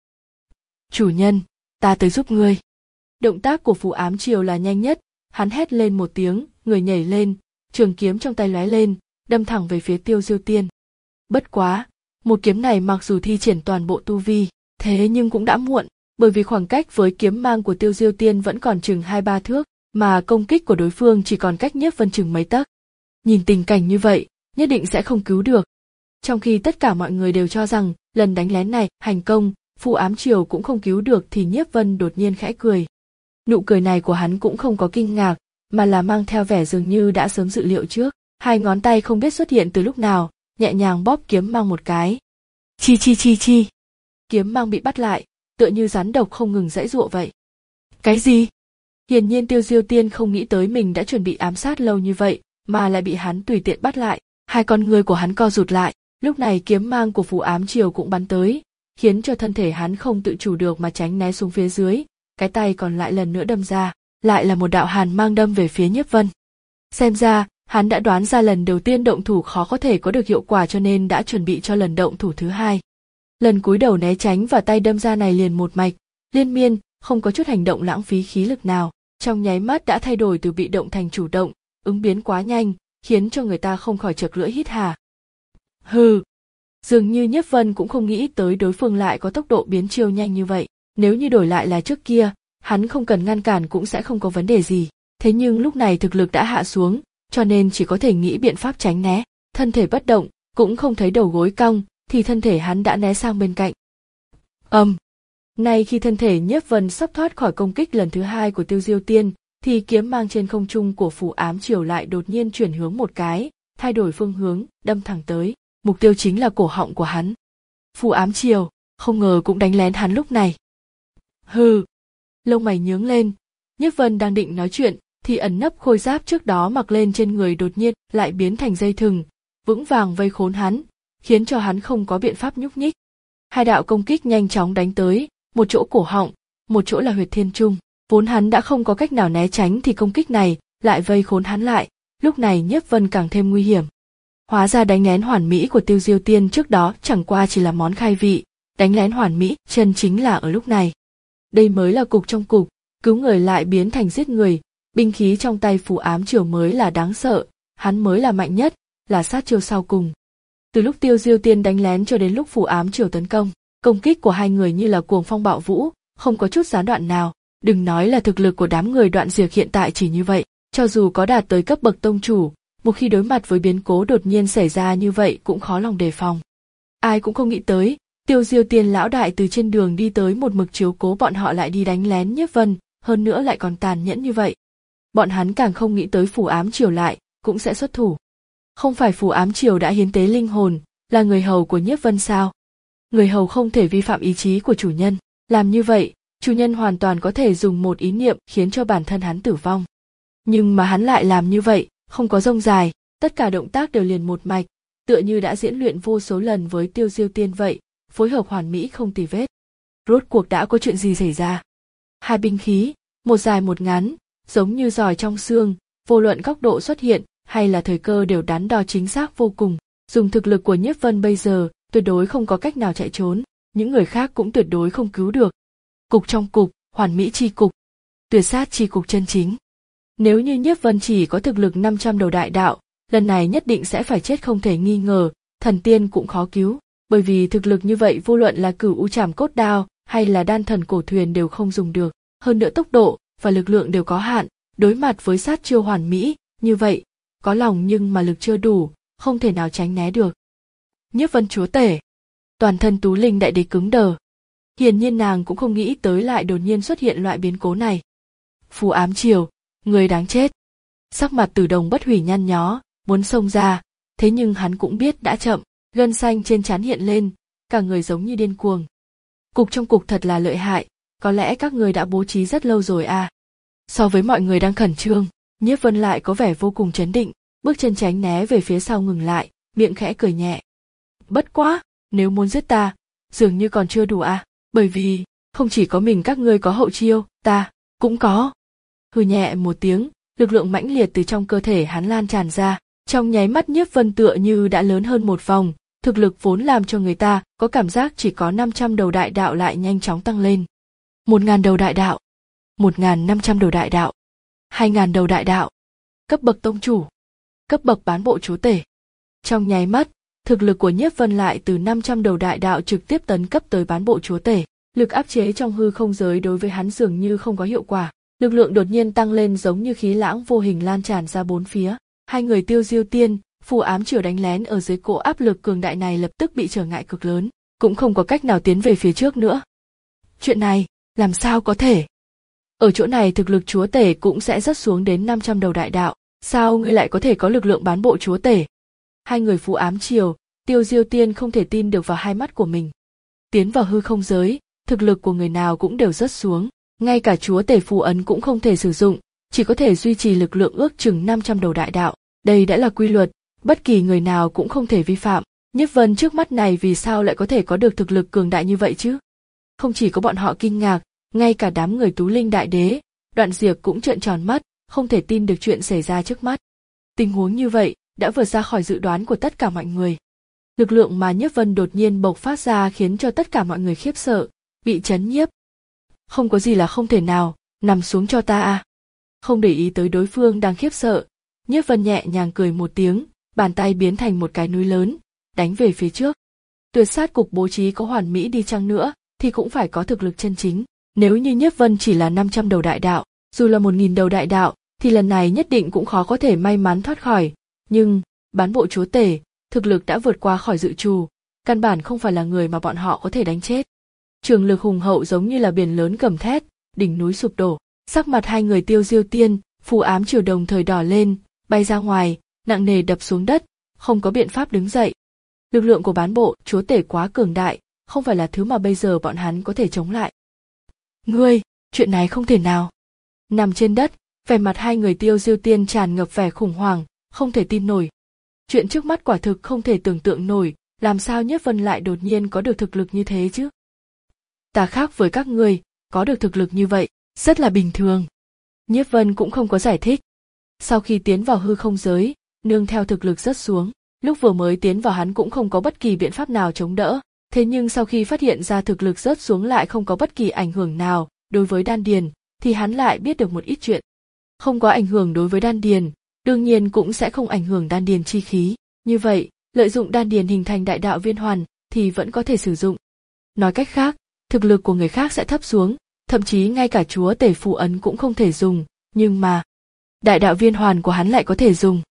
Chủ nhân, ta tới giúp ngươi. Động tác của Phù Ám Triều là nhanh nhất, hắn hét lên một tiếng, người nhảy lên, trường kiếm trong tay lóe lên, đâm thẳng về phía Tiêu Diêu Tiên. Bất quá, một kiếm này mặc dù thi triển toàn bộ tu vi, thế nhưng cũng đã muộn, bởi vì khoảng cách với kiếm mang của Tiêu Diêu Tiên vẫn còn chừng hai ba thước, mà công kích của đối phương chỉ còn cách Nhiếp Vân chừng mấy tấc. Nhìn tình cảnh như vậy, nhất định sẽ không cứu được. Trong khi tất cả mọi người đều cho rằng lần đánh lén này thành công, Phù Ám Triều cũng không cứu được thì Nhiếp Vân đột nhiên khẽ cười. Nụ cười này của hắn cũng không có kinh ngạc, mà là mang theo vẻ dường như đã sớm dự liệu trước. Hai ngón tay không biết xuất hiện từ lúc nào, nhẹ nhàng bóp kiếm mang một cái. Chi chi chi chi. Kiếm mang bị bắt lại, tựa như rắn độc không ngừng giãy giụa vậy. Cái gì? Hiển nhiên Tiêu Diêu Tiên không nghĩ tới mình đã chuẩn bị ám sát lâu như vậy, mà lại bị hắn tùy tiện bắt lại. Hai con người của hắn co rụt lại, lúc này kiếm mang của Phù Ám Triều cũng bắn tới, khiến cho thân thể hắn không tự chủ được mà tránh né xuống phía dưới, cái tay còn lại lần nữa đâm ra, lại là một đạo hàn mang đâm về phía Nhiếp Vân. Xem ra, hắn đã đoán ra lần đầu tiên động thủ khó có thể có được hiệu quả cho nên đã chuẩn bị cho lần động thủ thứ hai. Lần cúi đầu né tránh và tay đâm ra này liền một mạch, liên miên, không có chút hành động lãng phí khí lực nào, trong nháy mắt đã thay đổi từ bị động thành chủ động, ứng biến quá nhanh, khiến cho người ta không khỏi chật lưỡi hít hà. Hừ, dường như Nhiếp Vân cũng không nghĩ tới đối phương lại có tốc độ biến chiêu nhanh như vậy, nếu như đổi lại là trước kia, hắn không cần ngăn cản cũng sẽ không có vấn đề gì, thế nhưng lúc này thực lực đã hạ xuống, cho nên chỉ có thể nghĩ biện pháp tránh né, thân thể bất động, cũng không thấy đầu gối cong, thì thân thể hắn đã né sang bên cạnh. Ầm. Um. Nay khi thân thể Nhiếp Vân sắp thoát khỏi công kích lần thứ hai của Tiêu Diêu Tiên, thì kiếm mang trên không trung của Phù Ám Triều lại đột nhiên chuyển hướng một cái, thay đổi phương hướng, đâm thẳng tới, mục tiêu chính là cổ họng của hắn. Phù Ám Triều, không ngờ cũng đánh lén hắn lúc này. Hừ. Lông mày nhướng lên, Nhiếp Vân đang định nói chuyện, thì ẩn nấp khôi giáp trước đó mặc lên trên người đột nhiên lại biến thành dây thừng, vững vàng vây khốn hắn, khiến cho hắn không có biện pháp nhúc nhích. Hai đạo công kích nhanh chóng đánh tới, một chỗ cổ họng, một chỗ là huyệt thiên trung, vốn hắn đã không có cách nào né tránh thì công kích này lại vây khốn hắn lại, lúc này Nhiếp Vân càng thêm nguy hiểm. Hóa ra đánh lén hoàn mỹ của Tiêu Diêu Tiên trước đó chẳng qua chỉ là món khai vị, đánh lén hoàn mỹ chân chính là ở lúc này. Đây mới là cục trong cục, cứu người lại biến thành giết người, binh khí trong tay Phù Ám Triều mới là đáng sợ, hắn mới là mạnh nhất, là sát chiêu sau cùng. Từ lúc Tiêu Diêu Tiên đánh lén cho đến lúc Phù Ám Triều tấn công, công kích của hai người như là cuồng phong bạo vũ, không có chút gián đoạn nào, đừng nói là thực lực của đám người Đoạn Diệt hiện tại chỉ như vậy, cho dù có đạt tới cấp bậc tông chủ, một khi đối mặt với biến cố đột nhiên xảy ra như vậy cũng khó lòng đề phòng. Ai cũng không nghĩ tới, Tiêu Diêu Tiên lão đại từ trên đường đi tới một mực chiếu cố bọn họ lại đi đánh lén Nhiếp Vân, hơn nữa lại còn tàn nhẫn như vậy. Bọn hắn càng không nghĩ tới Phù Ám Triều lại cũng sẽ xuất thủ. Không phải Phù Ám Triều đã hiến tế linh hồn, là người hầu của Nhiếp Vân sao? Người hầu không thể vi phạm ý chí của chủ nhân, làm như vậy, chủ nhân hoàn toàn có thể dùng một ý niệm khiến cho bản thân hắn tử vong. Nhưng mà hắn lại làm như vậy, không có rông dài, tất cả động tác đều liền một mạch, tựa như đã diễn luyện vô số lần với Tiêu Diêu Tiên vậy, phối hợp hoàn mỹ không tì vết. Rốt cuộc đã có chuyện gì xảy ra? Hai binh khí, một dài một ngắn, giống như giỏi trong xương, vô luận góc độ xuất hiện hay là thời cơ đều đắn đo chính xác vô cùng. Dùng thực lực của Nhiếp Vân bây giờ, tuyệt đối không có cách nào chạy trốn, những người khác cũng tuyệt đối không cứu được. Cục trong cục, hoàn mỹ chi cục, tuyệt sát chi cục chân chính. Nếu như Nhiếp Vân chỉ có thực lực năm trăm đầu đại đạo, lần này nhất định sẽ phải chết không thể nghi ngờ, thần tiên cũng khó cứu, bởi vì thực lực như vậy vô luận là Cửu U Trảm Cốt Đao hay là Đan Thần Cổ Thuyền đều không dùng được, hơn nữa tốc độ và lực lượng đều có hạn, đối mặt với sát chiêu hoàn mỹ, như vậy, có lòng nhưng mà lực chưa đủ, không thể nào tránh né được. Nhiếp Vân chúa tể, toàn thân Tú Linh đại đế cứng đờ. Hiển nhiên nàng cũng không nghĩ tới lại đột nhiên xuất hiện loại biến cố này. Phù Ám Triều, người đáng chết. Sắc mặt Tử Đồng Bất Hủy nhăn nhó, muốn xông ra, thế nhưng hắn cũng biết đã chậm, gân xanh trên trán hiện lên, cả người giống như điên cuồng. Cục trong cục thật là lợi hại, có lẽ các người đã bố trí rất lâu rồi à. So với mọi người đang khẩn trương, Nhiếp Vân lại có vẻ vô cùng trấn định, bước chân tránh né về phía sau ngừng lại, miệng khẽ cười nhẹ. Bất quá, nếu muốn giết ta, dường như còn chưa đủ à, bởi vì, không chỉ có mình các ngươi có hậu chiêu, ta, cũng có. Hừ nhẹ một tiếng, lực lượng mãnh liệt từ trong cơ thể hắn lan tràn ra, trong nháy mắt Nhiếp Vân tựa như đã lớn hơn một vòng, thực lực vốn làm cho người ta có cảm giác chỉ có năm trăm đầu đại đạo lại nhanh chóng tăng lên. Một ngàn đầu đại đạo, một ngàn năm trăm đầu đại đạo, hai ngàn đầu đại đạo, cấp bậc tông chủ, cấp bậc bán bộ chúa tể. Trong nháy mắt, thực lực của Nhiếp Vân lại từ năm trăm đầu đại đạo trực tiếp tấn cấp tới bán bộ chúa tể, lực áp chế trong hư không giới đối với hắn dường như không có hiệu quả, lực lượng đột nhiên tăng lên giống như khí lãng vô hình lan tràn ra bốn phía. Hai người Tiêu Diêu Tiên, Phù Ám Triều đánh lén ở dưới cỗ áp lực cường đại này lập tức bị trở ngại cực lớn, cũng không có cách nào tiến về phía trước nữa. Chuyện này, làm sao có thể? Ở chỗ này thực lực chúa tể cũng sẽ rớt xuống đến năm trăm đầu đại đạo, sao ngươi lại có thể có lực lượng bán bộ chúa tể? Hai người Phù Ám Triều, Tiêu Diêu Tiên không thể tin được vào hai mắt của mình. Tiến vào hư không giới, thực lực của người nào cũng đều rớt xuống, ngay cả chúa tể phù ấn cũng không thể sử dụng, chỉ có thể duy trì lực lượng ước chừng năm trăm đầu đại đạo. Đây đã là quy luật, bất kỳ người nào cũng không thể vi phạm. Nhiếp Vân trước mắt này vì sao lại có thể có được thực lực cường đại như vậy chứ? Không chỉ có bọn họ kinh ngạc, ngay cả đám người Tú Linh đại đế, Đoạn Diệp cũng trợn tròn mắt, không thể tin được chuyện xảy ra trước mắt. Tình huống như vậy đã vượt ra khỏi dự đoán của tất cả mọi người. Lực lượng mà Nhiếp Vân đột nhiên bộc phát ra khiến cho tất cả mọi người khiếp sợ, bị chấn nhiếp. Không có gì là không thể nào, nằm xuống cho ta à. Không để ý tới đối phương đang khiếp sợ, Nhiếp Vân nhẹ nhàng cười một tiếng, bàn tay biến thành một cái núi lớn, đánh về phía trước. Tuyệt sát cục bố trí có hoàn mỹ đi chăng nữa, thì cũng phải có thực lực chân chính. Nếu như Nhiếp Vân chỉ là năm trăm đầu đại đạo, dù là một nghìn đầu đại đạo, thì lần này nhất định cũng khó có thể may mắn thoát khỏi. Nhưng, bán bộ chúa tể, thực lực đã vượt qua khỏi dự trù, căn bản không phải là người mà bọn họ có thể đánh chết. Trường lực hùng hậu giống như là biển lớn gầm thét, đỉnh núi sụp đổ, sắc mặt hai người Tiêu Diêu Tiên, Phù Ám Triều đồng thời đỏ lên, bay ra ngoài, nặng nề đập xuống đất, không có biện pháp đứng dậy. Lực lượng của bán bộ chúa tể quá cường đại, không phải là thứ mà bây giờ bọn hắn có thể chống lại. Ngươi, chuyện này không thể nào. Nằm trên đất, vẻ mặt hai người Tiêu Diêu Tiên tràn ngập vẻ khủng hoảng, không thể tin nổi. Chuyện trước mắt quả thực không thể tưởng tượng nổi, làm sao Nhiếp Vân lại đột nhiên có được thực lực như thế chứ? Ta khác với các ngươi, có được thực lực như vậy, rất là bình thường. Nhiếp Vân cũng không có giải thích. Sau khi tiến vào hư không giới, nương theo thực lực rất xuống, lúc vừa mới tiến vào hắn cũng không có bất kỳ biện pháp nào chống đỡ, thế nhưng sau khi phát hiện ra thực lực rớt xuống lại không có bất kỳ ảnh hưởng nào đối với đan điền, thì hắn lại biết được một ít chuyện. Không có ảnh hưởng đối với đan điền, đương nhiên cũng sẽ không ảnh hưởng đan điền chi khí, như vậy, lợi dụng đan điền hình thành đại đạo viên hoàn thì vẫn có thể sử dụng. Nói cách khác, thực lực của người khác sẽ thấp xuống, thậm chí ngay cả chúa tể phù ấn cũng không thể dùng, nhưng mà đại đạo viên hoàn của hắn lại có thể dùng.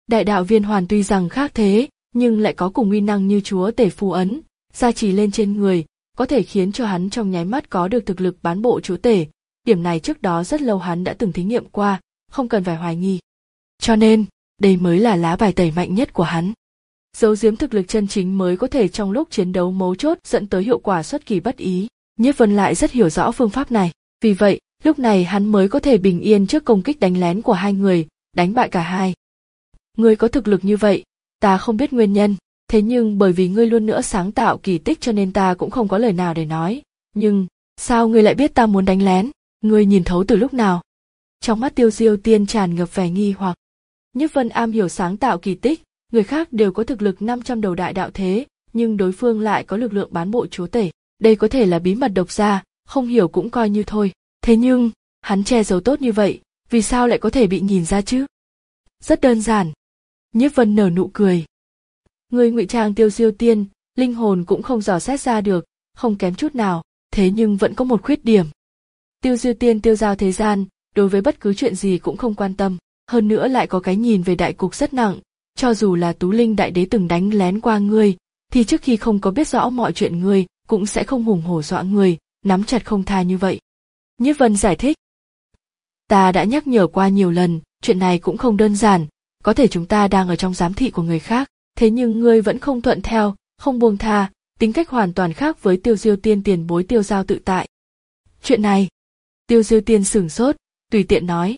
Đại đạo viên hoàn tuy rằng khác thế, nhưng lại có cùng uy năng như chúa tể phù ấn, gia trì lên trên người, có thể khiến cho hắn trong nháy mắt có được thực lực bán bộ chúa tể. Điểm này trước đó rất lâu hắn đã từng thí nghiệm qua, không cần phải hoài nghi. Cho nên, đây mới là lá bài tẩy mạnh nhất của hắn. Giấu giếm thực lực chân chính mới có thể trong lúc chiến đấu mấu chốt dẫn tới hiệu quả xuất kỳ bất ý. Nhiếp Vân lại rất hiểu rõ phương pháp này, vì vậy, lúc này hắn mới có thể bình yên trước công kích đánh lén của hai người, đánh bại cả hai. Ngươi có thực lực như vậy, ta không biết nguyên nhân, thế nhưng bởi vì ngươi luôn nữa sáng tạo kỳ tích cho nên ta cũng không có lời nào để nói. Nhưng, sao ngươi lại biết ta muốn đánh lén? Ngươi nhìn thấu từ lúc nào? Trong mắt Tiêu Diêu Tiên tràn ngập vẻ nghi hoặc. Nhiếp Vân am hiểu sáng tạo kỳ tích, người khác đều có thực lực năm trăm đầu đại đạo thế, nhưng đối phương lại có lực lượng bán bộ chúa tể. Đây có thể là bí mật độc gia, không hiểu cũng coi như thôi. Thế nhưng, hắn che giấu tốt như vậy, vì sao lại có thể bị nhìn ra chứ? Rất đơn giản. Nhiếp Vân nở nụ cười. Người ngụy trang Tiêu Diêu Tiên, linh hồn cũng không dò xét ra được, không kém chút nào, thế nhưng vẫn có một khuyết điểm. Tiêu Diêu Tiên tiêu giao thế gian, đối với bất cứ chuyện gì cũng không quan tâm, hơn nữa lại có cái nhìn về đại cục rất nặng, cho dù là Tú Linh Đại Đế từng đánh lén qua ngươi, thì trước khi không có biết rõ mọi chuyện ngươi, cũng sẽ không hùng hổ dọa người, nắm chặt không tha như vậy. Nhiếp Vân giải thích. Ta đã nhắc nhở qua nhiều lần, chuyện này cũng không đơn giản, có thể chúng ta đang ở trong giám thị của người khác, thế nhưng ngươi vẫn không thuận theo, không buông tha, tính cách hoàn toàn khác với Tiêu Diêu Tiên tiền bối tiêu giao tự tại. Chuyện này, Tiêu Diêu Tiên sửng sốt, tùy tiện nói.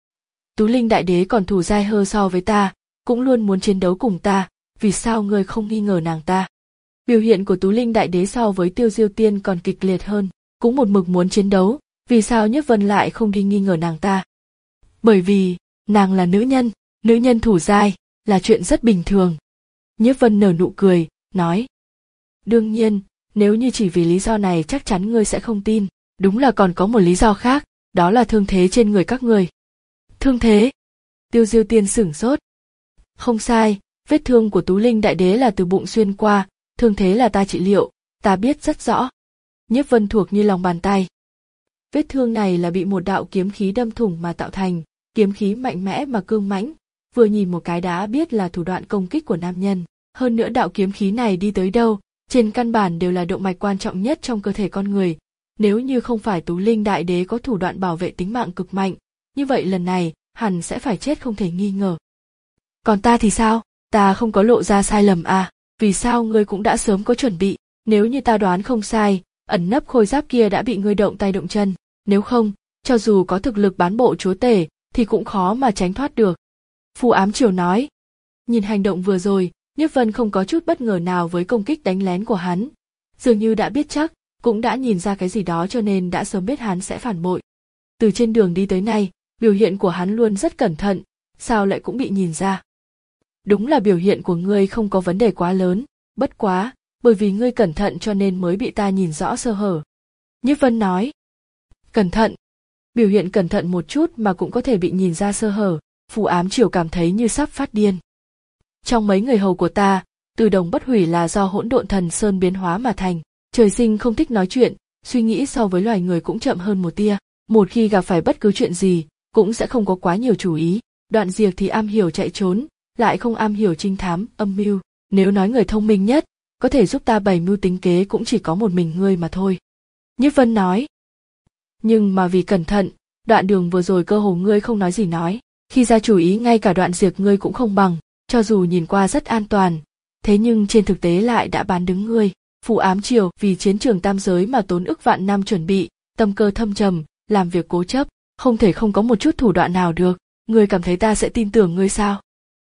Tú Linh Đại Đế còn thù dai hơn so với ta, cũng luôn muốn chiến đấu cùng ta, vì sao ngươi không nghi ngờ nàng ta? Biểu hiện của Tú Linh Đại Đế so với Tiêu Diêu Tiên còn kịch liệt hơn, cũng một mực muốn chiến đấu, vì sao Nhiếp Vân lại không đi nghi ngờ nàng ta? Bởi vì, nàng là nữ nhân, nữ nhân thủ dai, là chuyện rất bình thường. Nhiếp Vân nở nụ cười, nói. Đương nhiên, nếu như chỉ vì lý do này chắc chắn ngươi sẽ không tin, đúng là còn có một lý do khác, đó là thương thế trên người các ngươi. Thương thế? Tiêu Diêu Tiên sửng sốt. Không sai, vết thương của Tú Linh Đại Đế là từ bụng xuyên qua, thương thế là ta trị liệu, ta biết rất rõ. Nhiếp Vân thuộc như lòng bàn tay. Vết thương này là bị một đạo kiếm khí đâm thủng mà tạo thành, kiếm khí mạnh mẽ mà cương mãnh, vừa nhìn một cái đã biết là thủ đoạn công kích của nam nhân. Hơn nữa đạo kiếm khí này đi tới đâu, trên căn bản đều là động mạch quan trọng nhất trong cơ thể con người. Nếu như không phải Tú Linh Đại Đế có thủ đoạn bảo vệ tính mạng cực mạnh, như vậy lần này, hẳn sẽ phải chết không thể nghi ngờ. Còn ta thì sao? Ta không có lộ ra sai lầm à? Vì sao ngươi cũng đã sớm có chuẩn bị? Nếu như ta đoán không sai, ẩn nấp khôi giáp kia đã bị ngươi động tay động chân. Nếu không, cho dù có thực lực bán bộ chúa tể, thì cũng khó mà tránh thoát được. Phù Ám Triều nói. Nhìn hành động vừa rồi, Nhiếp Vân không có chút bất ngờ nào với công kích đánh lén của hắn. Dường như đã biết chắc, cũng đã nhìn ra cái gì đó cho nên đã sớm biết hắn sẽ phản bội. Từ trên đường đi tới nay, biểu hiện của hắn luôn rất cẩn thận, sao lại cũng bị nhìn ra. Đúng là biểu hiện của ngươi không có vấn đề quá lớn, bất quá, bởi vì ngươi cẩn thận cho nên mới bị ta nhìn rõ sơ hở. Nhiếp Vân nói. Cẩn thận. Biểu hiện cẩn thận một chút mà cũng có thể bị nhìn ra sơ hở, Phù Ám Triều cảm thấy như sắp phát điên. Trong mấy người hầu của ta, Từ Đồng Bất Hủy là do hỗn độn thần sơn biến hóa mà thành, trời sinh không thích nói chuyện, suy nghĩ so với loài người cũng chậm hơn một tia, một khi gặp phải bất cứ chuyện gì, cũng sẽ không có quá nhiều chú ý. Đoạn Diệp thì am hiểu chạy trốn, lại không am hiểu trinh thám, âm mưu. Nếu nói người thông minh nhất, có thể giúp ta bày mưu tính kế cũng chỉ có một mình ngươi mà thôi. Nhiếp Vân nói. Nhưng mà vì cẩn thận, Đoạn Đường vừa rồi cơ hồ ngươi không nói gì nói, khi ra chủ ý ngay cả Đoạn Diệp ngươi cũng không bằng, cho dù nhìn qua rất an toàn, thế nhưng trên thực tế lại đã bán đứng ngươi. Phù Ám Triều vì chiến trường tam giới mà tốn ức vạn năm chuẩn bị, tâm cơ thâm trầm, làm việc cố chấp, không thể không có một chút thủ đoạn nào được. Ngươi cảm thấy ta sẽ tin tưởng ngươi sao?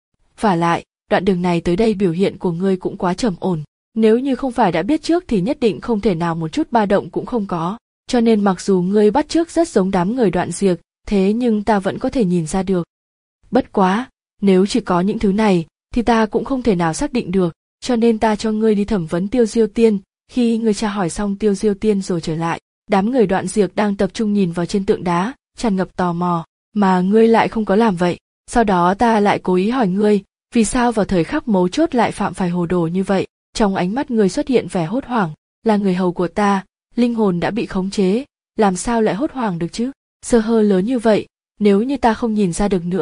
Vả lại, đoạn đường này tới đây biểu hiện của ngươi cũng quá trầm ổn. Nếu như không phải đã biết trước thì nhất định không thể nào một chút ba động cũng không có. Cho nên mặc dù ngươi bắt chước rất giống đám người Đoạn Diệp, thế nhưng ta vẫn có thể nhìn ra được. Bất quá, nếu chỉ có những thứ này, thì ta cũng không thể nào xác định được, cho nên ta cho ngươi đi thẩm vấn Tiêu Diêu Tiên. Khi ngươi tra hỏi xong Tiêu Diêu Tiên rồi trở lại, đám người Đoạn Diệp đang tập trung nhìn vào trên tượng đá, tràn ngập tò mò, mà ngươi lại không có làm vậy. Sau đó ta lại cố ý hỏi ngươi, vì sao vào thời khắc mấu chốt lại phạm phải hồ đồ như vậy? Trong ánh mắt ngươi xuất hiện vẻ hốt hoảng, là người hầu của ta, linh hồn đã bị khống chế, làm sao lại hốt hoảng được chứ? Sơ hở lớn như vậy, nếu như ta không nhìn ra được nữa,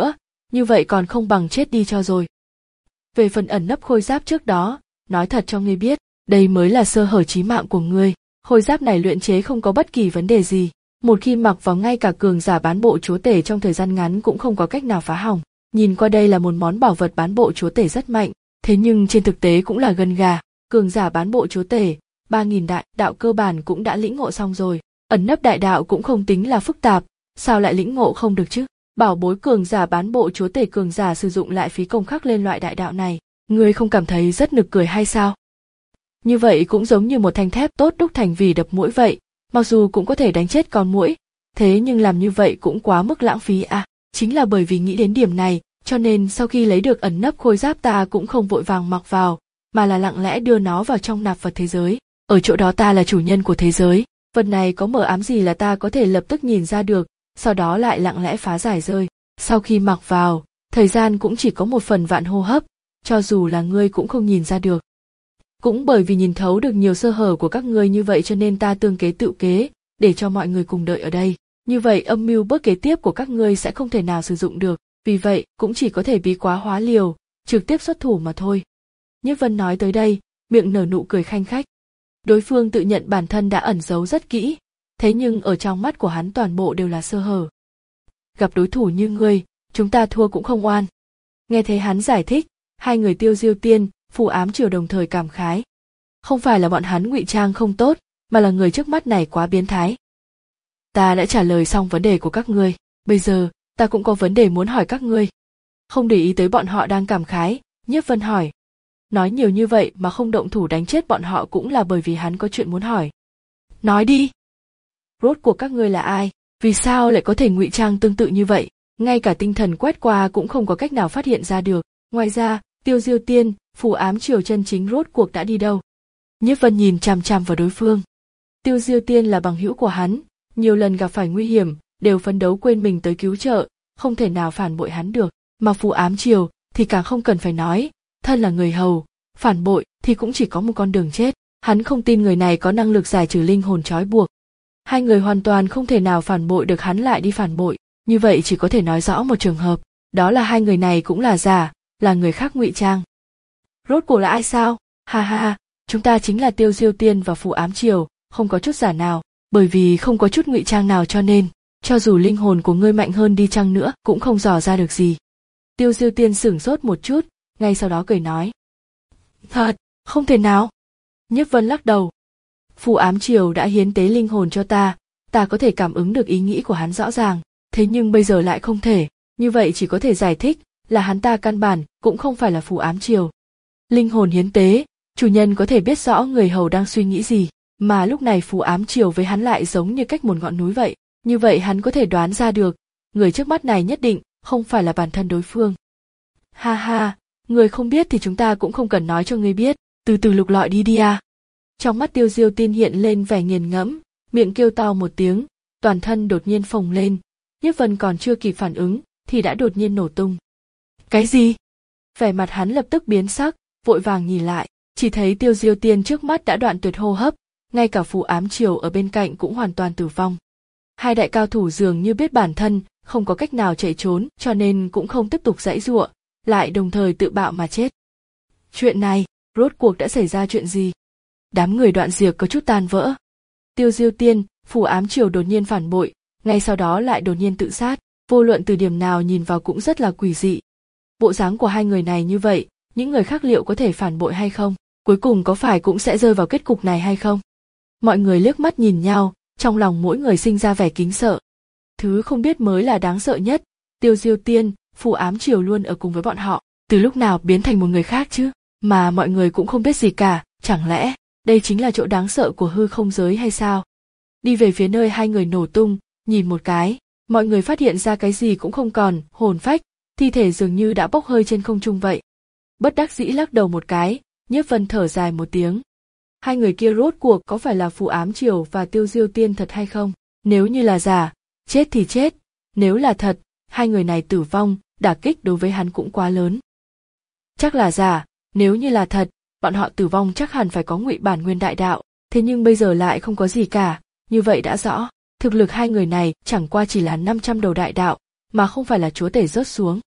như vậy còn không bằng chết đi cho rồi. Về phần ẩn nấp khôi giáp trước đó, nói thật cho ngươi biết, đây mới là sơ hở chí mạng của ngươi. Khôi giáp này luyện chế không có bất kỳ vấn đề gì, một khi mặc vào ngay cả cường giả bán bộ chúa tể trong thời gian ngắn cũng không có cách nào phá hỏng. Nhìn qua đây là một món bảo vật bán bộ chúa tể rất mạnh, thế nhưng trên thực tế cũng là gân gà. Cường giả bán bộ chúa tể, ba nghìn đại đạo cơ bản cũng đã lĩnh ngộ xong rồi, ẩn nấp đại đạo cũng không tính là phức tạp, sao lại lĩnh ngộ không được chứ? Bảo bối cường giả bán bộ chúa tể cường giả sử dụng lại phí công khắc lên loại đại đạo này, ngươi không cảm thấy rất nực cười hay sao? Như vậy cũng giống như một thanh thép tốt đúc thành vì đập muỗi vậy, mặc dù cũng có thể đánh chết con muỗi, thế nhưng làm như vậy cũng quá mức lãng phí à. Chính là bởi vì nghĩ đến điểm này, cho nên sau khi lấy được ẩn nấp khôi giáp ta cũng không vội vàng mặc vào, mà là lặng lẽ đưa nó vào trong nạp vật thế giới. Ở chỗ đó ta là chủ nhân của thế giới, vật này có mờ ám gì là ta có thể lập tức nhìn ra được, sau đó lại lặng lẽ phá giải rơi. Sau khi mặc vào, thời gian cũng chỉ có một phần vạn hô hấp, cho dù là ngươi cũng không nhìn ra được. Cũng bởi vì nhìn thấu được nhiều sơ hở của các ngươi như vậy cho nên ta tương kế tự kế, để cho mọi người cùng đợi ở đây. Như vậy âm mưu bước kế tiếp của các ngươi sẽ không thể nào sử dụng được, vì vậy cũng chỉ có thể bí quá hóa liều, trực tiếp xuất thủ mà thôi. Nhiếp Vân nói tới đây, miệng nở nụ cười khanh khách. Đối phương tự nhận bản thân đã ẩn giấu rất kỹ, thế nhưng ở trong mắt của hắn toàn bộ đều là sơ hở. Gặp đối thủ như ngươi, chúng ta thua cũng không oan. Nghe thấy hắn giải thích, hai người Tiêu Diêu Tiên, Phù Ám Triều đồng thời cảm khái. Không phải là bọn hắn ngụy trang không tốt, mà là người trước mắt này quá biến thái. Ta đã trả lời xong vấn đề của các ngươi, bây giờ ta cũng có vấn đề muốn hỏi các ngươi. Không để ý tới bọn họ đang cảm khái, Nhiếp Vân hỏi. Nói nhiều như vậy mà không động thủ đánh chết bọn họ cũng là bởi vì hắn có chuyện muốn hỏi. Nói đi. Rốt cuộc các ngươi là ai, vì sao lại có thể ngụy trang tương tự như vậy, ngay cả tinh thần quét qua cũng không có cách nào phát hiện ra được. Ngoài ra, Tiêu Diêu Tiên, Phù Ám Triều chân chính rốt cuộc đã đi đâu? Nhiếp Vân nhìn chằm chằm vào đối phương. Tiêu Diêu Tiên là bằng hữu của hắn, nhiều lần gặp phải nguy hiểm, đều phấn đấu quên mình tới cứu trợ, không thể nào phản bội hắn được. Mà Phù Ám Triều thì càng không cần phải nói, thân là người hầu, phản bội thì cũng chỉ có một con đường chết. Hắn không tin người này có năng lực giải trừ linh hồn trói buộc. Hai người hoàn toàn không thể nào phản bội được hắn lại đi phản bội, như vậy chỉ có thể nói rõ một trường hợp, đó là hai người này cũng là giả, là người khác ngụy trang. Rốt cuộc là ai sao? Ha ha ha, chúng ta chính là Tiêu Diêu Tiên và Phù Ám Triều, không có chút giả nào, bởi vì không có chút ngụy trang nào cho nên, cho dù linh hồn của ngươi mạnh hơn đi chăng nữa cũng không dò ra được gì. Tiêu Diêu Tiên sửng sốt một chút, ngay sau đó cười nói. Thật, không thể nào. Nhiếp Vân lắc đầu. Phù Ám Triều đã hiến tế linh hồn cho ta, ta có thể cảm ứng được ý nghĩ của hắn rõ ràng, thế nhưng bây giờ lại không thể, như vậy chỉ có thể giải thích là hắn ta căn bản cũng không phải là Phù Ám Triều. Linh hồn hiến tế, chủ nhân có thể biết rõ người hầu đang suy nghĩ gì, mà lúc này Phù Ám Triều với hắn lại giống như cách một ngọn núi vậy, như vậy hắn có thể đoán ra được, người trước mắt này nhất định không phải là bản thân đối phương. Ha ha, người không biết thì chúng ta cũng không cần nói cho người biết, từ từ lục lọi đi đi à. Trong mắt Tiêu Diêu Tiên hiện lên vẻ nghiền ngẫm, miệng kêu to một tiếng, toàn thân đột nhiên phồng lên, Nhiếp Vân còn chưa kịp phản ứng thì đã đột nhiên nổ tung. Cái gì? Vẻ mặt hắn lập tức biến sắc, vội vàng nhìn lại, chỉ thấy Tiêu Diêu Tiên trước mắt đã đoạn tuyệt hô hấp, ngay cả Phù Ám Triều ở bên cạnh cũng hoàn toàn tử vong. Hai đại cao thủ dường như biết bản thân không có cách nào chạy trốn cho nên cũng không tiếp tục giãy giụa, lại đồng thời tự bạo mà chết. Chuyện này, rốt cuộc đã xảy ra chuyện gì? Đám người Đoạn Diệp có chút tan vỡ. Tiêu Diêu Tiên, Phù Ám Triều đột nhiên phản bội, ngay sau đó lại đột nhiên tự sát, vô luận từ điểm nào nhìn vào cũng rất là quỷ dị. Bộ dáng của hai người này như vậy, những người khác liệu có thể phản bội hay không? Cuối cùng có phải cũng sẽ rơi vào kết cục này hay không? Mọi người liếc mắt nhìn nhau, trong lòng mỗi người sinh ra vẻ kính sợ. Thứ không biết mới là đáng sợ nhất, Tiêu Diêu Tiên, Phù Ám Triều luôn ở cùng với bọn họ, từ lúc nào biến thành một người khác chứ? Mà mọi người cũng không biết gì cả, chẳng lẽ đây chính là chỗ đáng sợ của hư không giới hay sao? Đi về phía nơi hai người nổ tung, nhìn một cái, mọi người phát hiện ra cái gì cũng không còn, hồn phách, thi thể dường như đã bốc hơi trên không trung vậy. Bất đắc dĩ lắc đầu một cái, Nhiếp Vân thở dài một tiếng. Hai người kia rốt cuộc có phải là Phù Ám Triều và Tiêu Diêu Tiên thật hay không? Nếu như là giả, chết thì chết, nếu là thật, hai người này tử vong, đả kích đối với hắn cũng quá lớn. Chắc là giả, nếu như là thật, bọn họ tử vong chắc hẳn phải có ngụy bản nguyên đại đạo, thế nhưng bây giờ lại không có gì cả, như vậy đã rõ, thực lực hai người này chẳng qua chỉ là năm trăm đầu đại đạo, mà không phải là chúa tể rớt xuống.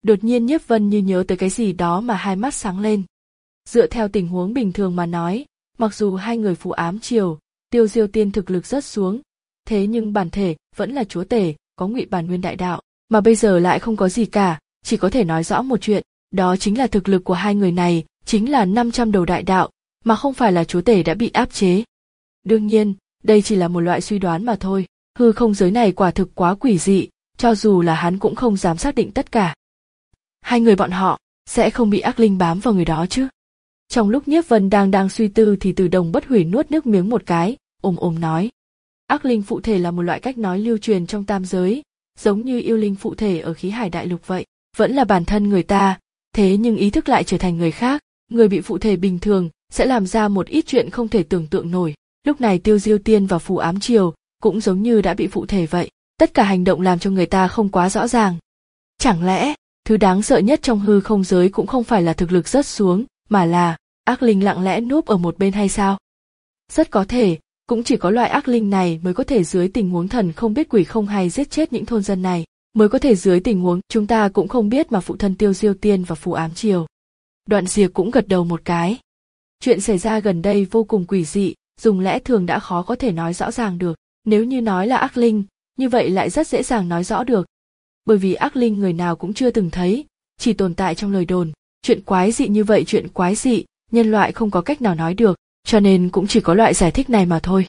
Đột nhiên Nhiếp Vân như nhớ tới cái gì đó mà hai mắt sáng lên. Dựa theo tình huống bình thường mà nói, mặc dù hai người phù ám triều, Tiêu Diêu Tiên thực lực rất xuống, thế nhưng bản thể vẫn là chúa tể, có Ngụy Bản Nguyên đại đạo, mà bây giờ lại không có gì cả, chỉ có thể nói rõ một chuyện, đó chính là thực lực của hai người này chính là năm trăm đầu đại đạo, mà không phải là chúa tể đã bị áp chế. Đương nhiên, đây chỉ là một loại suy đoán mà thôi, hư không giới này quả thực quá quỷ dị, cho dù là hắn cũng không dám xác định tất cả. Hai người bọn họ sẽ không bị ác linh bám vào người đó chứ? Trong lúc Nhiếp Vân đang đang suy tư thì Từ Đồng Bất Hủy nuốt nước miếng một cái, ồm ồm nói. Ác linh phụ thể là một loại cách nói lưu truyền trong tam giới, giống như yêu linh phụ thể ở khí hải đại lục vậy, vẫn là bản thân người ta, thế nhưng ý thức lại trở thành người khác, người bị phụ thể bình thường sẽ làm ra một ít chuyện không thể tưởng tượng nổi. Lúc này Tiêu Diêu Tiên và Phù Ám Triều cũng giống như đã bị phụ thể vậy, tất cả hành động làm cho người ta không quá rõ ràng. Chẳng lẽ, thứ đáng sợ nhất trong hư không giới cũng không phải là thực lực rớt xuống, mà là ác linh lặng lẽ núp ở một bên hay sao? Rất có thể, cũng chỉ có loại ác linh này mới có thể dưới tình huống thần không biết quỷ không hay giết chết những thôn dân này, mới có thể dưới tình huống chúng ta cũng không biết mà phụ thân Tiêu Diêu Tiên và Phù Ám Triều. Đoạn Diệp cũng gật đầu một cái. Chuyện xảy ra gần đây vô cùng quỷ dị, dùng lẽ thường đã khó có thể nói rõ ràng được, nếu như nói là ác linh, như vậy lại rất dễ dàng nói rõ được. Bởi vì ác linh người nào cũng chưa từng thấy, chỉ tồn tại trong lời đồn, chuyện quái dị như vậy chuyện quái dị, nhân loại không có cách nào nói được, cho nên cũng chỉ có loại giải thích này mà thôi.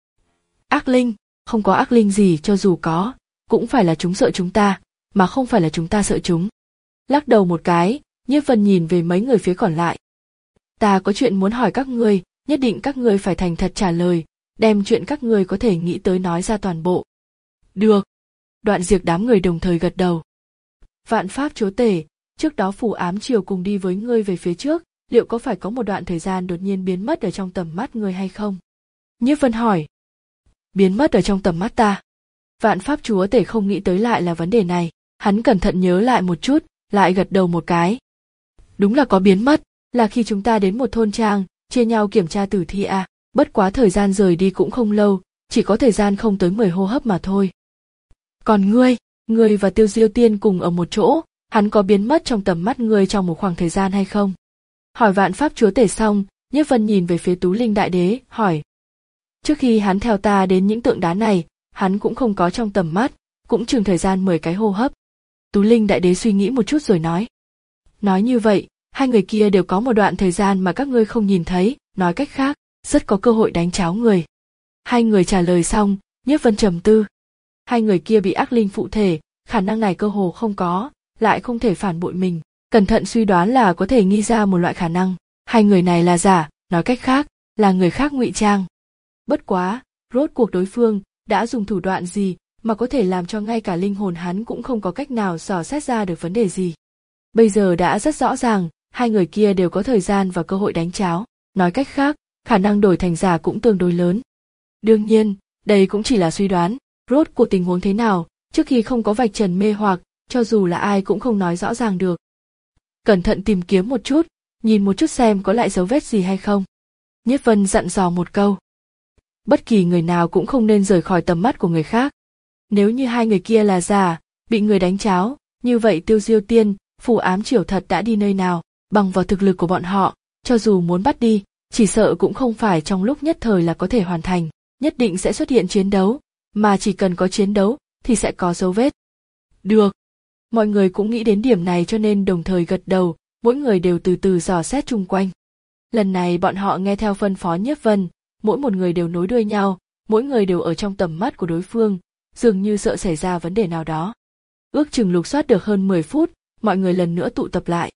Ác linh, không có ác linh gì, cho dù có, cũng phải là chúng sợ chúng ta, mà không phải là chúng ta sợ chúng. Lắc đầu một cái, Nhiếp Vân nhìn về mấy người phía còn lại. Ta có chuyện muốn hỏi các ngươi, nhất định các ngươi phải thành thật trả lời, đem chuyện các ngươi có thể nghĩ tới nói ra toàn bộ. Được. Đoạn Diệp đám người đồng thời gật đầu. Vạn Pháp chúa tể, trước đó Phù Ám Triều cùng đi với ngươi về phía trước, liệu có phải có một đoạn thời gian đột nhiên biến mất ở trong tầm mắt ngươi hay không? Nhiếp Vân hỏi. Biến mất ở trong tầm mắt ta? Vạn Pháp chúa tể không nghĩ tới lại là vấn đề này, hắn cẩn thận nhớ lại một chút, lại gật đầu một cái. Đúng là có biến mất, là khi chúng ta đến một thôn trang, chia nhau kiểm tra tử thi à, bất quá thời gian rời đi cũng không lâu, chỉ có thời gian không tới mười hô hấp mà thôi. Còn ngươi, ngươi và Tiêu Diêu Tiên cùng ở một chỗ, hắn có biến mất trong tầm mắt ngươi trong một khoảng thời gian hay không? Hỏi Vạn Pháp chúa tể xong, Nhiếp Vân nhìn về phía Tú Linh đại đế, hỏi. Trước khi hắn theo ta đến những tượng đá này, hắn cũng không có trong tầm mắt, cũng chừng thời gian mười cái hô hấp. Tú Linh đại đế suy nghĩ một chút rồi nói. Nói như vậy, hai người kia đều có một đoạn thời gian mà các ngươi không nhìn thấy, nói cách khác, rất có cơ hội đánh cháo người. Hai người trả lời xong, Nhiếp Vân trầm tư. Hai người kia bị ác linh phụ thể, khả năng này cơ hồ không có, lại không thể phản bội mình, cẩn thận suy đoán là có thể nghĩ ra một loại khả năng, hai người này là giả, nói cách khác, là người khác ngụy trang. Bất quá, rốt cuộc đối phương đã dùng thủ đoạn gì mà có thể làm cho ngay cả linh hồn hắn cũng không có cách nào dò xét ra được vấn đề gì. Bây giờ đã rất rõ ràng, hai người kia đều có thời gian và cơ hội đánh cháo, nói cách khác, khả năng đổi thành giả cũng tương đối lớn. Đương nhiên, đây cũng chỉ là suy đoán, rốt cuộc tình huống thế nào, trước khi không có vạch trần mê hoặc, cho dù là ai cũng không nói rõ ràng được. Cẩn thận tìm kiếm một chút, nhìn một chút xem có lại dấu vết gì hay không. Nhiếp Vân dặn dò một câu. Bất kỳ người nào cũng không nên rời khỏi tầm mắt của người khác. Nếu như hai người kia là giả, bị người đánh cháo, như vậy Tiêu Diêu Tiên, Phù Ám Triều thật đã đi nơi nào, bằng vào thực lực của bọn họ, cho dù muốn bắt đi, chỉ sợ cũng không phải trong lúc nhất thời là có thể hoàn thành, nhất định sẽ xuất hiện chiến đấu, mà chỉ cần có chiến đấu thì sẽ có dấu vết. Được. Mọi người cũng nghĩ đến điểm này cho nên đồng thời gật đầu, mỗi người đều từ từ dò xét chung quanh. Lần này bọn họ nghe theo phân phó Nhiếp Vân, mỗi một người đều nối đuôi nhau, mỗi người đều ở trong tầm mắt của đối phương, dường như sợ xảy ra vấn đề nào đó. Ước chừng lục soát được hơn mười phút, mọi người lần nữa tụ tập lại.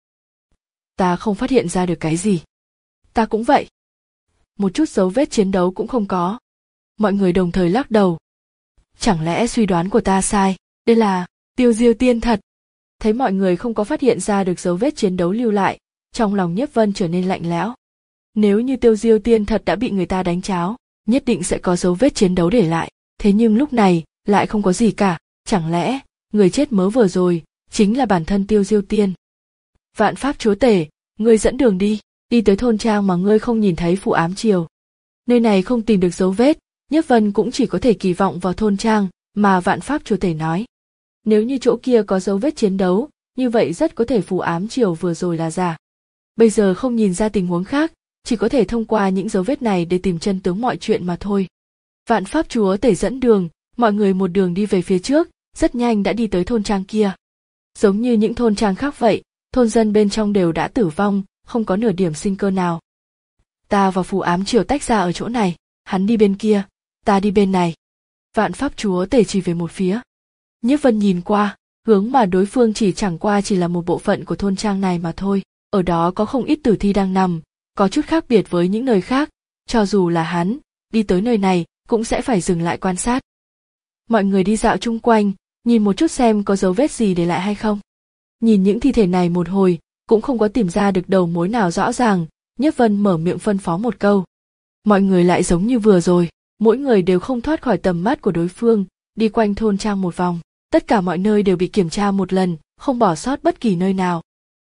Ta không phát hiện ra được cái gì. Ta cũng vậy. Một chút dấu vết chiến đấu cũng không có. Mọi người đồng thời lắc đầu. Chẳng lẽ suy đoán của ta sai, đây là Tiêu Diêu Tiên thật? Thấy mọi người không có phát hiện ra được dấu vết chiến đấu lưu lại, trong lòng Nhiếp Vân trở nên lạnh lẽo. Nếu như Tiêu Diêu Tiên thật đã bị người ta đánh cháo, nhất định sẽ có dấu vết chiến đấu để lại, thế nhưng lúc này lại không có gì cả, chẳng lẽ người chết mới vừa rồi chính là bản thân Tiêu Diêu Tiên? Vạn Pháp chúa tể, ngươi dẫn đường đi, đi tới thôn trang mà ngươi không nhìn thấy Phù Ám Triều. Nơi này không tìm được dấu vết, Nhiếp Vân cũng chỉ có thể kỳ vọng vào thôn trang mà Vạn Pháp chúa tể nói. Nếu như chỗ kia có dấu vết chiến đấu, như vậy rất có thể phù ám chiều vừa rồi là giả. Bây giờ không nhìn ra tình huống khác, chỉ có thể thông qua những dấu vết này để tìm chân tướng mọi chuyện mà thôi. Vạn Pháp Chúa Tể dẫn đường, mọi người một đường đi về phía trước, rất nhanh đã đi tới thôn trang kia. Giống như những thôn trang khác vậy, thôn dân bên trong đều đã tử vong, không có nửa điểm sinh cơ nào. Ta và phù ám chiều tách ra ở chỗ này, hắn đi bên kia, ta đi bên này. Vạn Pháp Chúa Tể chỉ về một phía. Nhiếp Vân nhìn qua, hướng mà đối phương chỉ chẳng qua chỉ là một bộ phận của thôn trang này mà thôi. Ở đó có không ít tử thi đang nằm, có chút khác biệt với những nơi khác, cho dù là hắn, đi tới nơi này, cũng sẽ phải dừng lại quan sát. Mọi người đi dạo chung quanh, nhìn một chút xem có dấu vết gì để lại hay không. Nhìn những thi thể này một hồi, cũng không có tìm ra được đầu mối nào rõ ràng, Nhiếp Vân mở miệng phân phó một câu. Mọi người lại giống như vừa rồi, mỗi người đều không thoát khỏi tầm mắt của đối phương, đi quanh thôn trang một vòng, tất cả mọi nơi đều bị kiểm tra một lần, không bỏ sót bất kỳ nơi nào.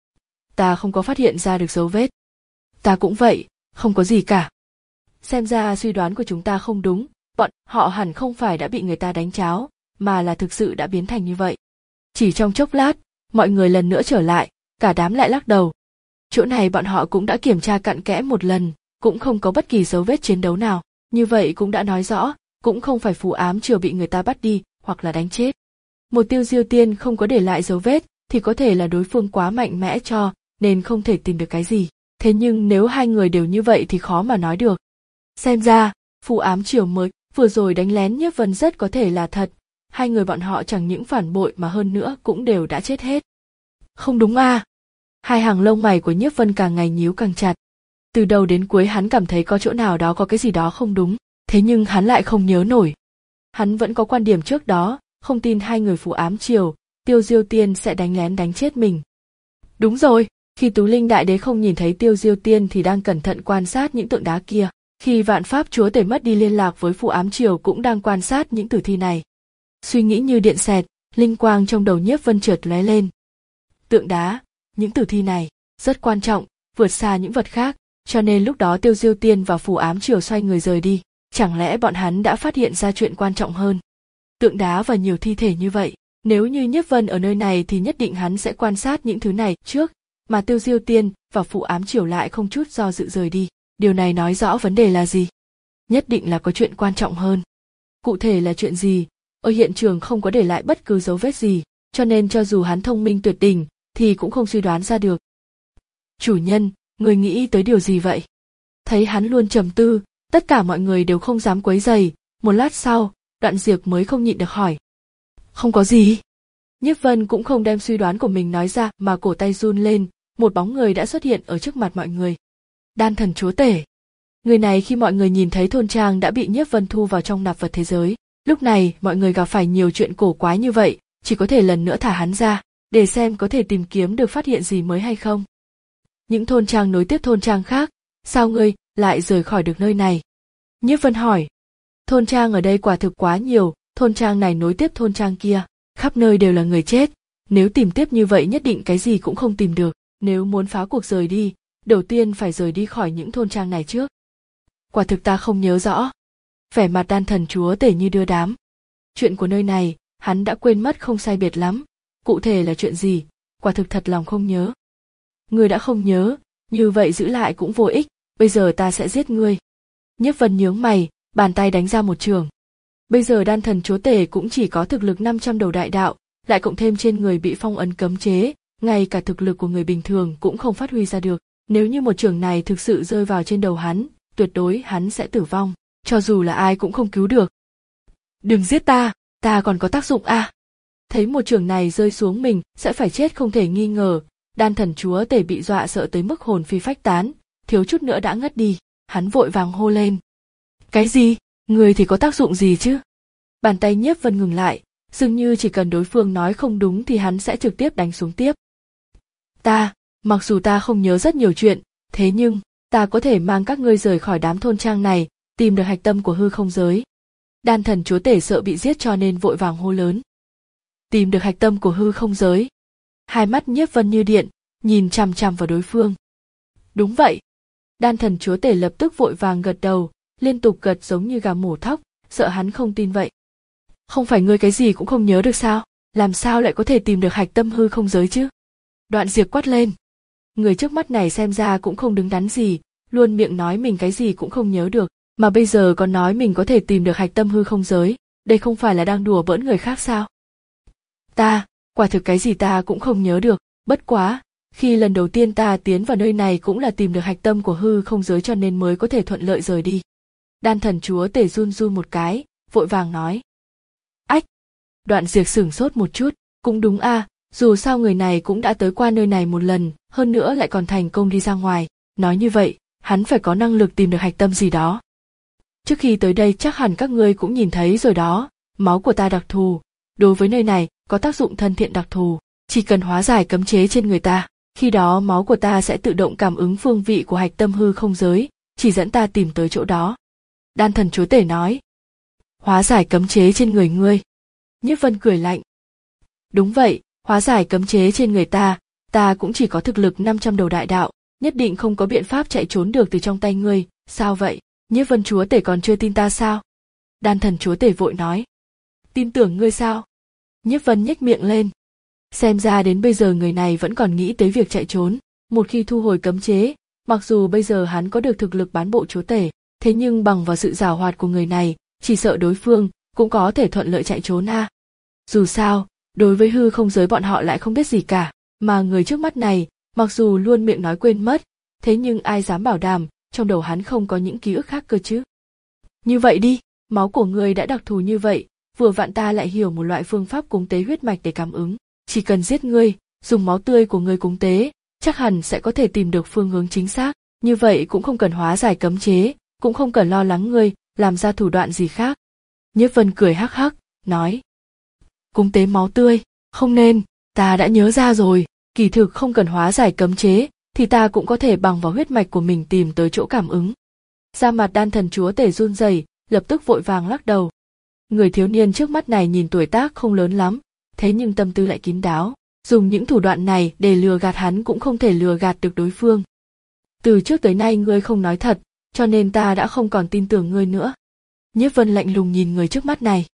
Ta không có phát hiện ra được dấu vết. Ta cũng vậy, không có gì cả. Xem ra suy đoán của chúng ta không đúng, bọn họ hẳn không phải đã bị người ta đánh cháo, mà là thực sự đã biến thành như vậy. Chỉ trong chốc lát, mọi người lần nữa trở lại, cả đám lại lắc đầu. Chỗ này bọn họ cũng đã kiểm tra cặn kẽ một lần, cũng không có bất kỳ dấu vết chiến đấu nào. Như vậy cũng đã nói rõ, cũng không phải phù ám chiều bị người ta bắt đi, hoặc là đánh chết. Một Tiêu Diêu Tiên không có để lại dấu vết, thì có thể là đối phương quá mạnh mẽ cho, nên không thể tìm được cái gì. Thế nhưng nếu hai người đều như vậy thì khó mà nói được. Xem ra, phù ám chiều mới vừa rồi đánh lén Nhiếp Vân rất có thể là thật. Hai người bọn họ chẳng những phản bội mà hơn nữa cũng đều đã chết hết. Không đúng à? Hai hàng lông mày của Nhiếp Vân càng ngày nhíu càng chặt. Từ đầu đến cuối hắn cảm thấy có chỗ nào đó có cái gì đó không đúng, thế nhưng hắn lại không nhớ nổi. Hắn vẫn có quan điểm trước đó, không tin hai người phù ám chiều, Tiêu Diêu Tiên sẽ đánh lén đánh chết mình. Đúng rồi, khi Tú Linh Đại Đế không nhìn thấy Tiêu Diêu Tiên thì đang cẩn thận quan sát những tượng đá kia. Khi Vạn Pháp Chúa Tể mất đi liên lạc với phù ám chiều cũng đang quan sát những tử thi này. Suy nghĩ như điện xẹt, linh quang trong đầu Nhiếp Vân chợt lóe lên. Tượng đá, những tử thi này, rất quan trọng, vượt xa những vật khác, cho nên lúc đó Tiêu Diêu Tiên và phù ám chiều xoay người rời đi. Chẳng lẽ bọn hắn đã phát hiện ra chuyện quan trọng hơn? Tượng đá và nhiều thi thể như vậy, nếu như Nhiếp Vân ở nơi này thì nhất định hắn sẽ quan sát những thứ này trước, mà Tiêu Diêu Tiên và phù ám chiều lại không chút do dự rời đi. Điều này nói rõ vấn đề là gì? Nhất định là có chuyện quan trọng hơn. Cụ thể là chuyện gì? Ở hiện trường không có để lại bất cứ dấu vết gì, cho nên cho dù hắn thông minh tuyệt đỉnh, thì cũng không suy đoán ra được. Chủ nhân, người nghĩ tới điều gì vậy? Thấy hắn luôn trầm tư, tất cả mọi người đều không dám quấy rầy. Một lát sau, Đoạn Diệp mới không nhịn được hỏi. Không có gì. Nhiếp Vân cũng không đem suy đoán của mình nói ra mà cổ tay run lên, một bóng người đã xuất hiện ở trước mặt mọi người. Đan Thần Chúa Tể. Người này khi mọi người nhìn thấy thôn trang đã bị Nhiếp Vân thu vào trong nạp vật thế giới, lúc này mọi người gặp phải nhiều chuyện cổ quái như vậy, chỉ có thể lần nữa thả hắn ra, để xem có thể tìm kiếm được phát hiện gì mới hay không. Những thôn trang nối tiếp thôn trang khác, sao ngươi lại rời khỏi được nơi này? Nhiếp Vân hỏi. Thôn trang ở đây quả thực quá nhiều, thôn trang này nối tiếp thôn trang kia, khắp nơi đều là người chết, nếu tìm tiếp như vậy nhất định cái gì cũng không tìm được, nếu muốn phá cuộc rời đi, đầu tiên phải rời đi khỏi những thôn trang này trước. Quả thực ta không nhớ rõ. Vẻ mặt Đan Thần Chúa Tể như đưa đám. Chuyện của nơi này, hắn đã quên mất không sai biệt lắm, cụ thể là chuyện gì, quả thực thật lòng không nhớ. Ngươi đã không nhớ, như vậy giữ lại cũng vô ích, bây giờ ta sẽ giết ngươi. Nhiếp Vân nhướng mày, bàn tay đánh ra một trường. Bây giờ Đan Thần Chúa Tể cũng chỉ có thực lực năm trăm đầu đại đạo, lại cộng thêm trên người bị phong ấn cấm chế, ngay cả thực lực của người bình thường cũng không phát huy ra được. Nếu như một trường này thực sự rơi vào trên đầu hắn, tuyệt đối hắn sẽ tử vong, cho dù là ai cũng không cứu được. Đừng giết ta, ta còn có tác dụng à? Thấy một trường này rơi xuống mình sẽ phải chết không thể nghi ngờ, Đan Thần Chúa Tể bị dọa sợ tới mức hồn phi phách tán, thiếu chút nữa đã ngất đi, hắn vội vàng hô lên. Cái gì? Người thì có tác dụng gì chứ? Bàn tay Nhiếp Vân ngừng lại, dường như chỉ cần đối phương nói không đúng thì hắn sẽ trực tiếp đánh xuống tiếp. Ta, mặc dù ta không nhớ rất nhiều chuyện, thế nhưng, ta có thể mang các ngươi rời khỏi đám thôn trang này, tìm được hạch tâm của hư không giới. Đan Thần Chúa Tể sợ bị giết cho nên vội vàng hô lớn. Tìm được hạch tâm của hư không giới. Hai mắt Nhiếp Vân như điện, nhìn chằm chằm vào đối phương. Đúng vậy. Đan Thần Chúa Tể lập tức vội vàng gật đầu, liên tục gật giống như gà mổ thóc, sợ hắn không tin vậy. Không phải ngươi cái gì cũng không nhớ được sao? Làm sao lại có thể tìm được hạch tâm hư không giới chứ? Đoạn Diệp quát lên. Người trước mắt này xem ra cũng không đứng đắn gì, luôn miệng nói mình cái gì cũng không nhớ được, mà bây giờ còn nói mình có thể tìm được hạch tâm hư không giới, đây không phải là đang đùa bỡn người khác sao? Ta, quả thực cái gì ta cũng không nhớ được, bất quá, khi lần đầu tiên ta tiến vào nơi này cũng là tìm được hạch tâm của hư không giới cho nên mới có thể thuận lợi rời đi. Đan thần chúa tể run run một cái, vội vàng nói. Ách! Đoạn Diệp sửng sốt một chút, cũng đúng a, à, dù sao người này cũng đã tới qua nơi này một lần, hơn nữa lại còn thành công đi ra ngoài, nói như vậy, hắn phải có năng lực tìm được hạch tâm gì đó. Trước khi tới đây chắc hẳn các ngươi cũng nhìn thấy rồi đó, máu của ta đặc thù, đối với nơi này có tác dụng thân thiện đặc thù, chỉ cần hóa giải cấm chế trên người ta, khi đó máu của ta sẽ tự động cảm ứng phương vị của hạch tâm hư không giới, chỉ dẫn ta tìm tới chỗ đó. Đan thần chúa tể nói. Hóa giải cấm chế trên người ngươi. Nhiếp Vân cười lạnh. Đúng vậy, hóa giải cấm chế trên người ta, ta cũng chỉ có thực lực năm trăm đầu đại đạo, nhất định không có biện pháp chạy trốn được từ trong tay ngươi, sao vậy? Nhiếp Vân chúa tể còn chưa tin ta sao? Đan thần chúa tể vội nói. Tin tưởng ngươi sao? Nhiếp Vân nhếch miệng lên. Xem ra đến bây giờ người này vẫn còn nghĩ tới việc chạy trốn, một khi thu hồi cấm chế, mặc dù bây giờ hắn có được thực lực bán bộ chúa tể, thế nhưng bằng vào sự giảo hoạt của người này, chỉ sợ đối phương cũng có thể thuận lợi chạy trốn a. À. Dù sao, đối với hư không giới bọn họ lại không biết gì cả, mà người trước mắt này, mặc dù luôn miệng nói quên mất, thế nhưng ai dám bảo đảm, trong đầu hắn không có những ký ức khác cơ chứ. Như vậy đi, máu của ngươi đã đặc thù như vậy, vừa vặn ta lại hiểu một loại phương pháp cúng tế huyết mạch để cảm ứng, chỉ cần giết ngươi, dùng máu tươi của ngươi cúng tế, chắc hẳn sẽ có thể tìm được phương hướng chính xác, như vậy cũng không cần hóa giải cấm chế, cũng không cần lo lắng ngươi làm ra thủ đoạn gì khác. Nhiếp Vân cười hắc hắc, nói. Cúng tế máu tươi, không nên, ta đã nhớ ra rồi, kỳ thực không cần hóa giải cấm chế, thì ta cũng có thể bằng vào huyết mạch của mình tìm tới chỗ cảm ứng. Da mặt đan thần chúa tể run rẩy, lập tức vội vàng lắc đầu. Người thiếu niên trước mắt này nhìn tuổi tác không lớn lắm, thế nhưng tâm tư lại kín đáo, dùng những thủ đoạn này để lừa gạt hắn cũng không thể lừa gạt được đối phương. Từ trước tới nay ngươi không nói thật, cho nên ta đã không còn tin tưởng ngươi nữa. Nhiếp Vân lạnh lùng nhìn người trước mắt này.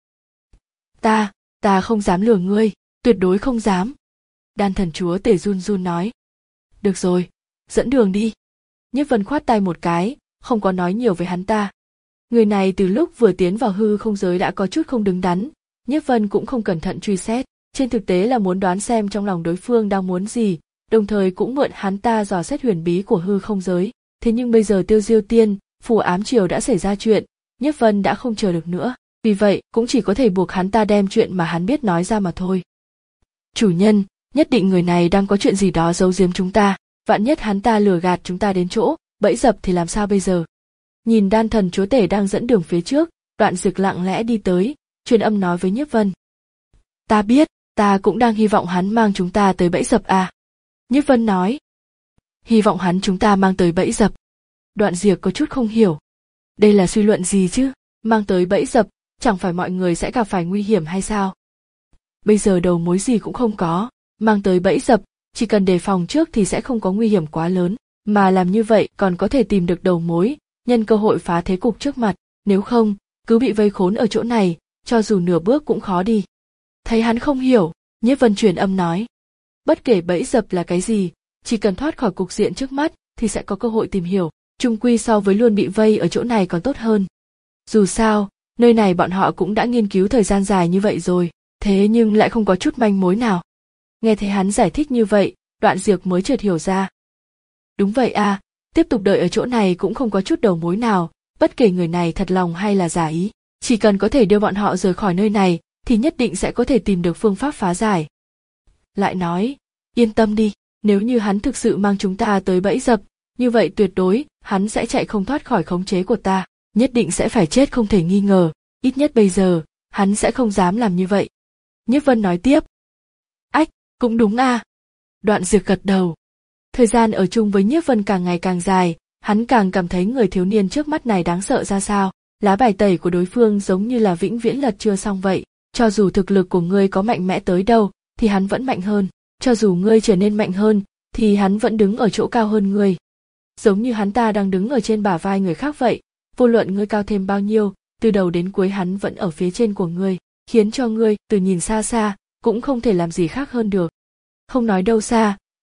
Ta, ta không dám lừa ngươi, tuyệt đối không dám. Đan thần chúa tể run run nói. Được rồi, dẫn đường đi. Nhiếp Vân khoát tay một cái, không có nói nhiều với hắn ta. Người này từ lúc vừa tiến vào hư không giới đã có chút không đứng đắn, Nhiếp Vân cũng không cẩn thận truy xét, trên thực tế là muốn đoán xem trong lòng đối phương đang muốn gì, đồng thời cũng mượn hắn ta dò xét huyền bí của hư không giới. Thế nhưng bây giờ Tiêu Diêu Tiên, Phù Ám Triều đã xảy ra chuyện, Nhiếp Vân đã không chờ được nữa, vì vậy cũng chỉ có thể buộc hắn ta đem chuyện mà hắn biết nói ra mà thôi. Chủ nhân, nhất định người này đang có chuyện gì đó giấu giếm chúng ta, vạn nhất hắn ta lừa gạt chúng ta đến chỗ bẫy dập thì làm sao bây giờ? Nhìn đan thần chúa tể đang dẫn đường phía trước, Đoạn Dực lặng lẽ đi tới, truyền âm nói với Nhiếp Vân. Ta biết, ta cũng đang hy vọng hắn mang chúng ta tới bẫy dập à. Nhiếp Vân nói. Hy vọng hắn chúng ta mang tới bẫy dập. Đoạn Dực có chút không hiểu. Đây là suy luận gì chứ, mang tới bẫy dập, chẳng phải mọi người sẽ gặp phải nguy hiểm hay sao? Bây giờ đầu mối gì cũng không có, mang tới bẫy dập, chỉ cần đề phòng trước thì sẽ không có nguy hiểm quá lớn, mà làm như vậy còn có thể tìm được đầu mối, nhân cơ hội phá thế cục trước mặt, nếu không, cứ bị vây khốn ở chỗ này, cho dù nửa bước cũng khó đi. Thấy hắn không hiểu, Nhiếp Vân truyền âm nói. Bất kể bẫy dập là cái gì, chỉ cần thoát khỏi cục diện trước mắt thì sẽ có cơ hội tìm hiểu, chung quy so với luôn bị vây ở chỗ này còn tốt hơn. Dù sao, nơi này bọn họ cũng đã nghiên cứu thời gian dài như vậy rồi, thế nhưng lại không có chút manh mối nào. Nghe thấy hắn giải thích như vậy, Đoạn Dược mới chợt hiểu ra. Đúng vậy à, tiếp tục đợi ở chỗ này cũng không có chút đầu mối nào, bất kể người này thật lòng hay là giả ý, chỉ cần có thể đưa bọn họ rời khỏi nơi này, thì nhất định sẽ có thể tìm được phương pháp phá giải. Lại nói, yên tâm đi, nếu như hắn thực sự mang chúng ta tới bẫy dập, như vậy tuyệt đối, hắn sẽ chạy không thoát khỏi khống chế của ta, nhất định sẽ phải chết không thể nghi ngờ, ít nhất bây giờ, hắn sẽ không dám làm như vậy. Nhiếp Vân nói tiếp. Ách, cũng đúng à. Đoạn Dược gật đầu. Thời gian ở chung với Nhiếp Vân càng ngày càng dài, hắn càng cảm thấy người thiếu niên trước mắt này đáng sợ ra sao, lá bài tẩy của đối phương giống như là vĩnh viễn lật chưa xong vậy, cho dù thực lực của ngươi có mạnh mẽ tới đâu, thì hắn vẫn mạnh hơn, cho dù ngươi trở nên mạnh hơn, thì hắn vẫn đứng ở chỗ cao hơn ngươi. Giống như hắn ta đang đứng ở trên bả vai người khác vậy, vô luận ngươi cao thêm bao nhiêu, từ đầu đến cuối hắn vẫn ở phía trên của ngươi, khiến cho ngươi từ nhìn xa xa cũng không thể làm gì khác hơn được. Không nói đâu xa,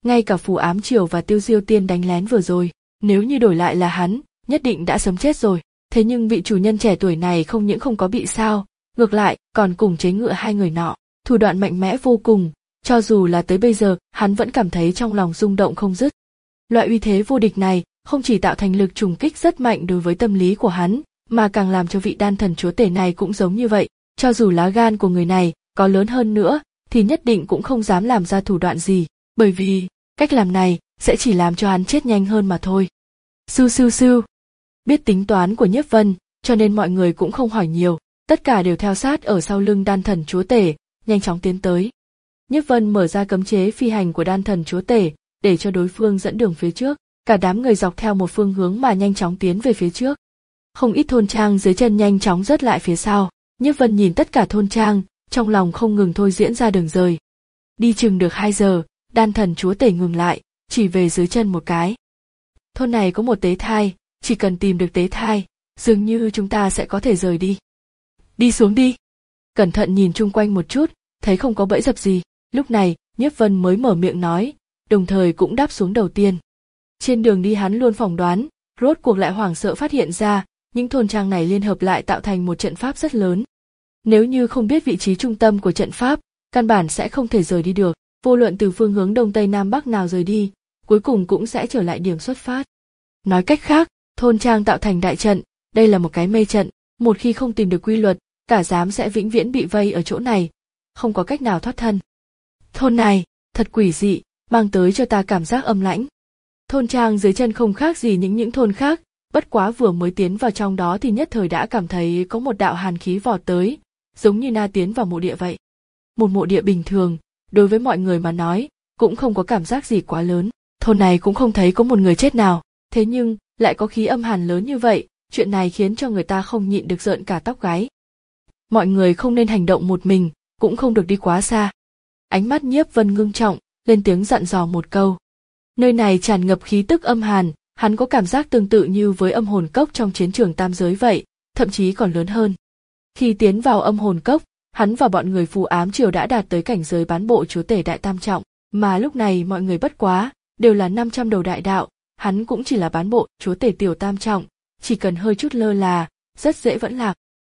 Ngay cả Phù Ám Triều và Tiêu Diêu Tiên đánh lén vừa rồi, nếu như đổi lại là hắn, nhất định đã sớm chết rồi. Thế nhưng vị chủ nhân trẻ tuổi này không những không có bị sao, ngược lại còn cùng chế ngự hai người nọ, thủ đoạn mạnh mẽ vô cùng, cho dù là tới bây giờ, hắn vẫn cảm thấy trong lòng rung động không dứt. Loại uy thế vô địch này không chỉ tạo thành lực trùng kích rất mạnh đối với tâm lý của hắn, mà càng làm cho vị đan thần chúa tể này cũng giống như vậy, cho dù lá gan của người này có lớn hơn nữa, thì nhất định cũng không dám làm ra thủ đoạn gì, bởi vì cách làm này sẽ chỉ làm cho hắn chết nhanh hơn mà thôi. Sưu sưu sưu. Biết tính toán của Nhiếp Vân, cho nên mọi người cũng không hỏi nhiều, tất cả đều theo sát ở sau lưng đan thần chúa tể, nhanh chóng tiến tới. Nhiếp Vân mở ra cấm chế phi hành của đan thần chúa tể, để cho đối phương dẫn đường phía trước, cả đám người dọc theo một phương hướng mà nhanh chóng tiến về phía trước. Không ít thôn trang dưới chân nhanh chóng rớt lại phía sau, Nhiếp Vân nhìn tất cả thôn trang, trong lòng không ngừng thôi diễn ra đường rời. Đi chừng được hai giờ, đan thần chúa tể ngừng lại, chỉ về dưới chân một cái. Thôn này có một tế thai, chỉ cần tìm được tế thai, dường như chúng ta sẽ có thể rời đi. Đi xuống đi. Cẩn thận nhìn chung quanh một chút, thấy không có bẫy dập gì, lúc này Nhiếp Vân mới mở miệng nói, đồng thời cũng đáp xuống đầu tiên. Trên đường đi hắn luôn phỏng đoán, rốt cuộc lại hoảng sợ phát hiện ra, những thôn trang này liên hợp lại tạo thành một trận pháp rất lớn. Nếu như không biết vị trí trung tâm của trận pháp, căn bản sẽ không thể rời đi được, vô luận từ phương hướng đông tây nam bắc nào rời đi, cuối cùng cũng sẽ trở lại điểm xuất phát. Nói cách khác, thôn trang tạo thành đại trận, đây là một cái mê trận, một khi không tìm được quy luật, cả giám sẽ vĩnh viễn bị vây ở chỗ này, không có cách nào thoát thân. Thôn này, thật quỷ dị, mang tới cho ta cảm giác âm lãnh. Thôn trang dưới chân không khác gì những những thôn khác, bất quá vừa mới tiến vào trong đó thì nhất thời đã cảm thấy có một đạo hàn khí vọt tới, giống như na tiến vào mộ địa vậy. Một mộ địa bình thường, đối với mọi người mà nói, cũng không có cảm giác gì quá lớn, thôn này cũng không thấy có một người chết nào, thế nhưng lại có khí âm hàn lớn như vậy, chuyện này khiến cho người ta không nhịn được rợn cả tóc gáy. Mọi người không nên hành động một mình, cũng không được đi quá xa. Ánh mắt Nhiếp Vân ngưng trọng, lên tiếng dặn dò một câu. Nơi này tràn ngập khí tức âm hàn, hắn có cảm giác tương tự như với âm hồn cốc trong chiến trường tam giới vậy, thậm chí còn lớn hơn. Khi tiến vào âm hồn cốc, hắn và bọn người Phù Ám Triều đã đạt tới cảnh giới bán bộ chúa tể đại tam trọng, mà lúc này mọi người bất quá, đều là năm trăm đầu đại đạo, hắn cũng chỉ là bán bộ chúa tể tiểu tam trọng, chỉ cần hơi chút lơ là, rất dễ vẫn lạc.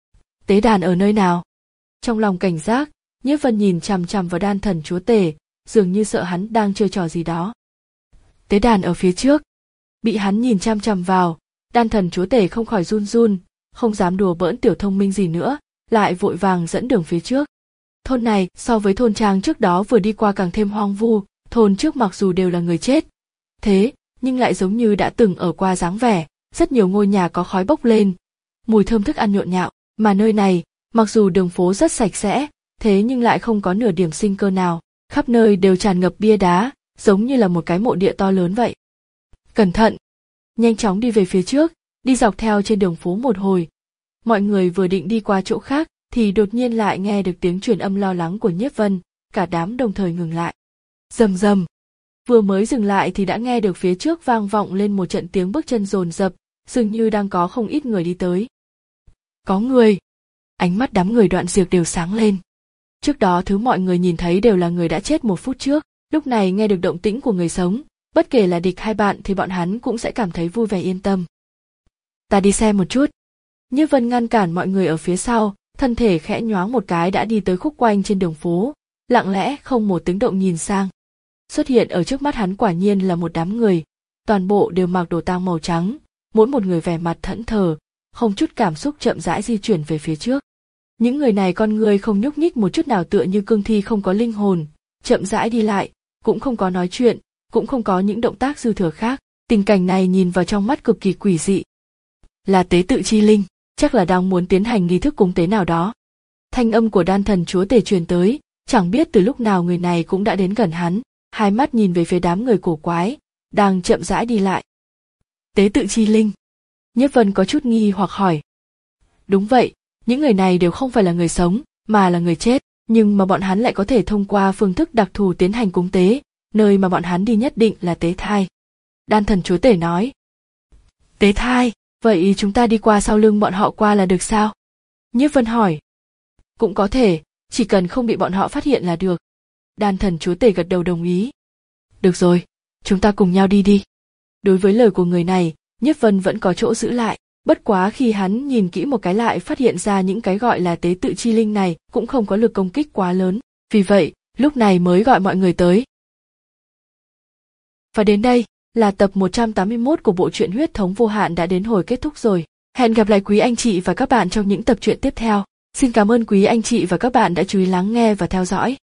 Tế đàn ở nơi nào? Trong lòng cảnh giác, Nhiếp Vân nhìn chằm chằm vào đan thần chúa tể, dường như sợ hắn đang chơi trò gì đó. Tế đàn ở phía trước. Bị hắn nhìn chằm chằm vào, đan thần chúa tể không khỏi run run, không dám đùa bỡn tiểu thông minh gì nữa, lại vội vàng dẫn đường phía trước. Thôn này so với thôn trang trước đó vừa đi qua càng thêm hoang vu, thôn trước mặc dù đều là người chết, thế nhưng lại giống như đã từng ở qua dáng vẻ, rất nhiều ngôi nhà có khói bốc lên, mùi thơm thức ăn nhộn nhạo, mà nơi này, mặc dù đường phố rất sạch sẽ, thế nhưng lại không có nửa điểm sinh cơ nào, khắp nơi đều tràn ngập bia đá, giống như là một cái mộ địa to lớn vậy. Cẩn thận! Nhanh chóng đi về phía trước, đi dọc theo trên đường phố một hồi. Mọi người vừa định đi qua chỗ khác, thì đột nhiên lại nghe được tiếng truyền âm lo lắng của Nhiếp Vân, cả đám đồng thời ngừng lại. Rầm rầm! Vừa mới dừng lại thì đã nghe được phía trước vang vọng lên một trận tiếng bước chân dồn dập, dường như đang có không ít người đi tới. Có người! Ánh mắt đám người Đoạn Diệt đều sáng lên. Trước đó thứ mọi người nhìn thấy đều là người đã chết một phút trước, lúc này nghe được động tĩnh của người sống, bất kể là địch hay bạn thì bọn hắn cũng sẽ cảm thấy vui vẻ yên tâm. Ta đi xem một chút. Nhiếp Vân ngăn cản mọi người ở phía sau, thân thể khẽ nhoáng một cái đã đi tới khúc quanh trên đường phố, lặng lẽ không một tiếng động nhìn sang. Xuất hiện ở trước mắt hắn quả nhiên là một đám người, toàn bộ đều mặc đồ tang màu trắng, mỗi một người vẻ mặt thẫn thờ, không chút cảm xúc chậm rãi di chuyển về phía trước. Những người này con người không nhúc nhích một chút nào tựa như cương thi không có linh hồn, chậm rãi đi lại, cũng không có nói chuyện, cũng không có những động tác dư thừa khác. Tình cảnh này nhìn vào trong mắt cực kỳ quỷ dị. Là tế tự chi linh, chắc là đang muốn tiến hành nghi thức cúng tế nào đó. Thanh âm của đan thần chúa tể truyền tới, chẳng biết từ lúc nào người này cũng đã đến gần hắn, hai mắt nhìn về phía đám người cổ quái, đang chậm rãi đi lại. Tế tự chi linh. Nhiếp Vân có chút nghi hoặc hỏi. Đúng vậy, những người này đều không phải là người sống, mà là người chết, nhưng mà bọn hắn lại có thể thông qua phương thức đặc thù tiến hành cúng tế, nơi mà bọn hắn đi nhất định là tế thai. Đan thần chúa tể nói. Tế thai, vậy chúng ta đi qua sau lưng bọn họ qua là được sao? Nhiếp Vân hỏi. Cũng có thể, chỉ cần không bị bọn họ phát hiện là được. Đan thần chúa tể gật đầu đồng ý. được rồi, chúng ta cùng nhau đi đi. Đối với lời của người này, Nhiếp Vân vẫn có chỗ giữ lại, bất quá khi hắn nhìn kỹ một cái lại phát hiện ra những cái gọi là tế tự chi linh này cũng không có lực công kích quá lớn, vì vậy, lúc này mới gọi mọi người tới. Và đến đây, là tập một trăm tám mươi mốt của bộ truyện Huyết thống vô hạn đã đến hồi kết thúc rồi. Hẹn gặp lại quý anh chị và các bạn trong những tập truyện tiếp theo. Xin cảm ơn quý anh chị và các bạn đã chú ý lắng nghe và theo dõi.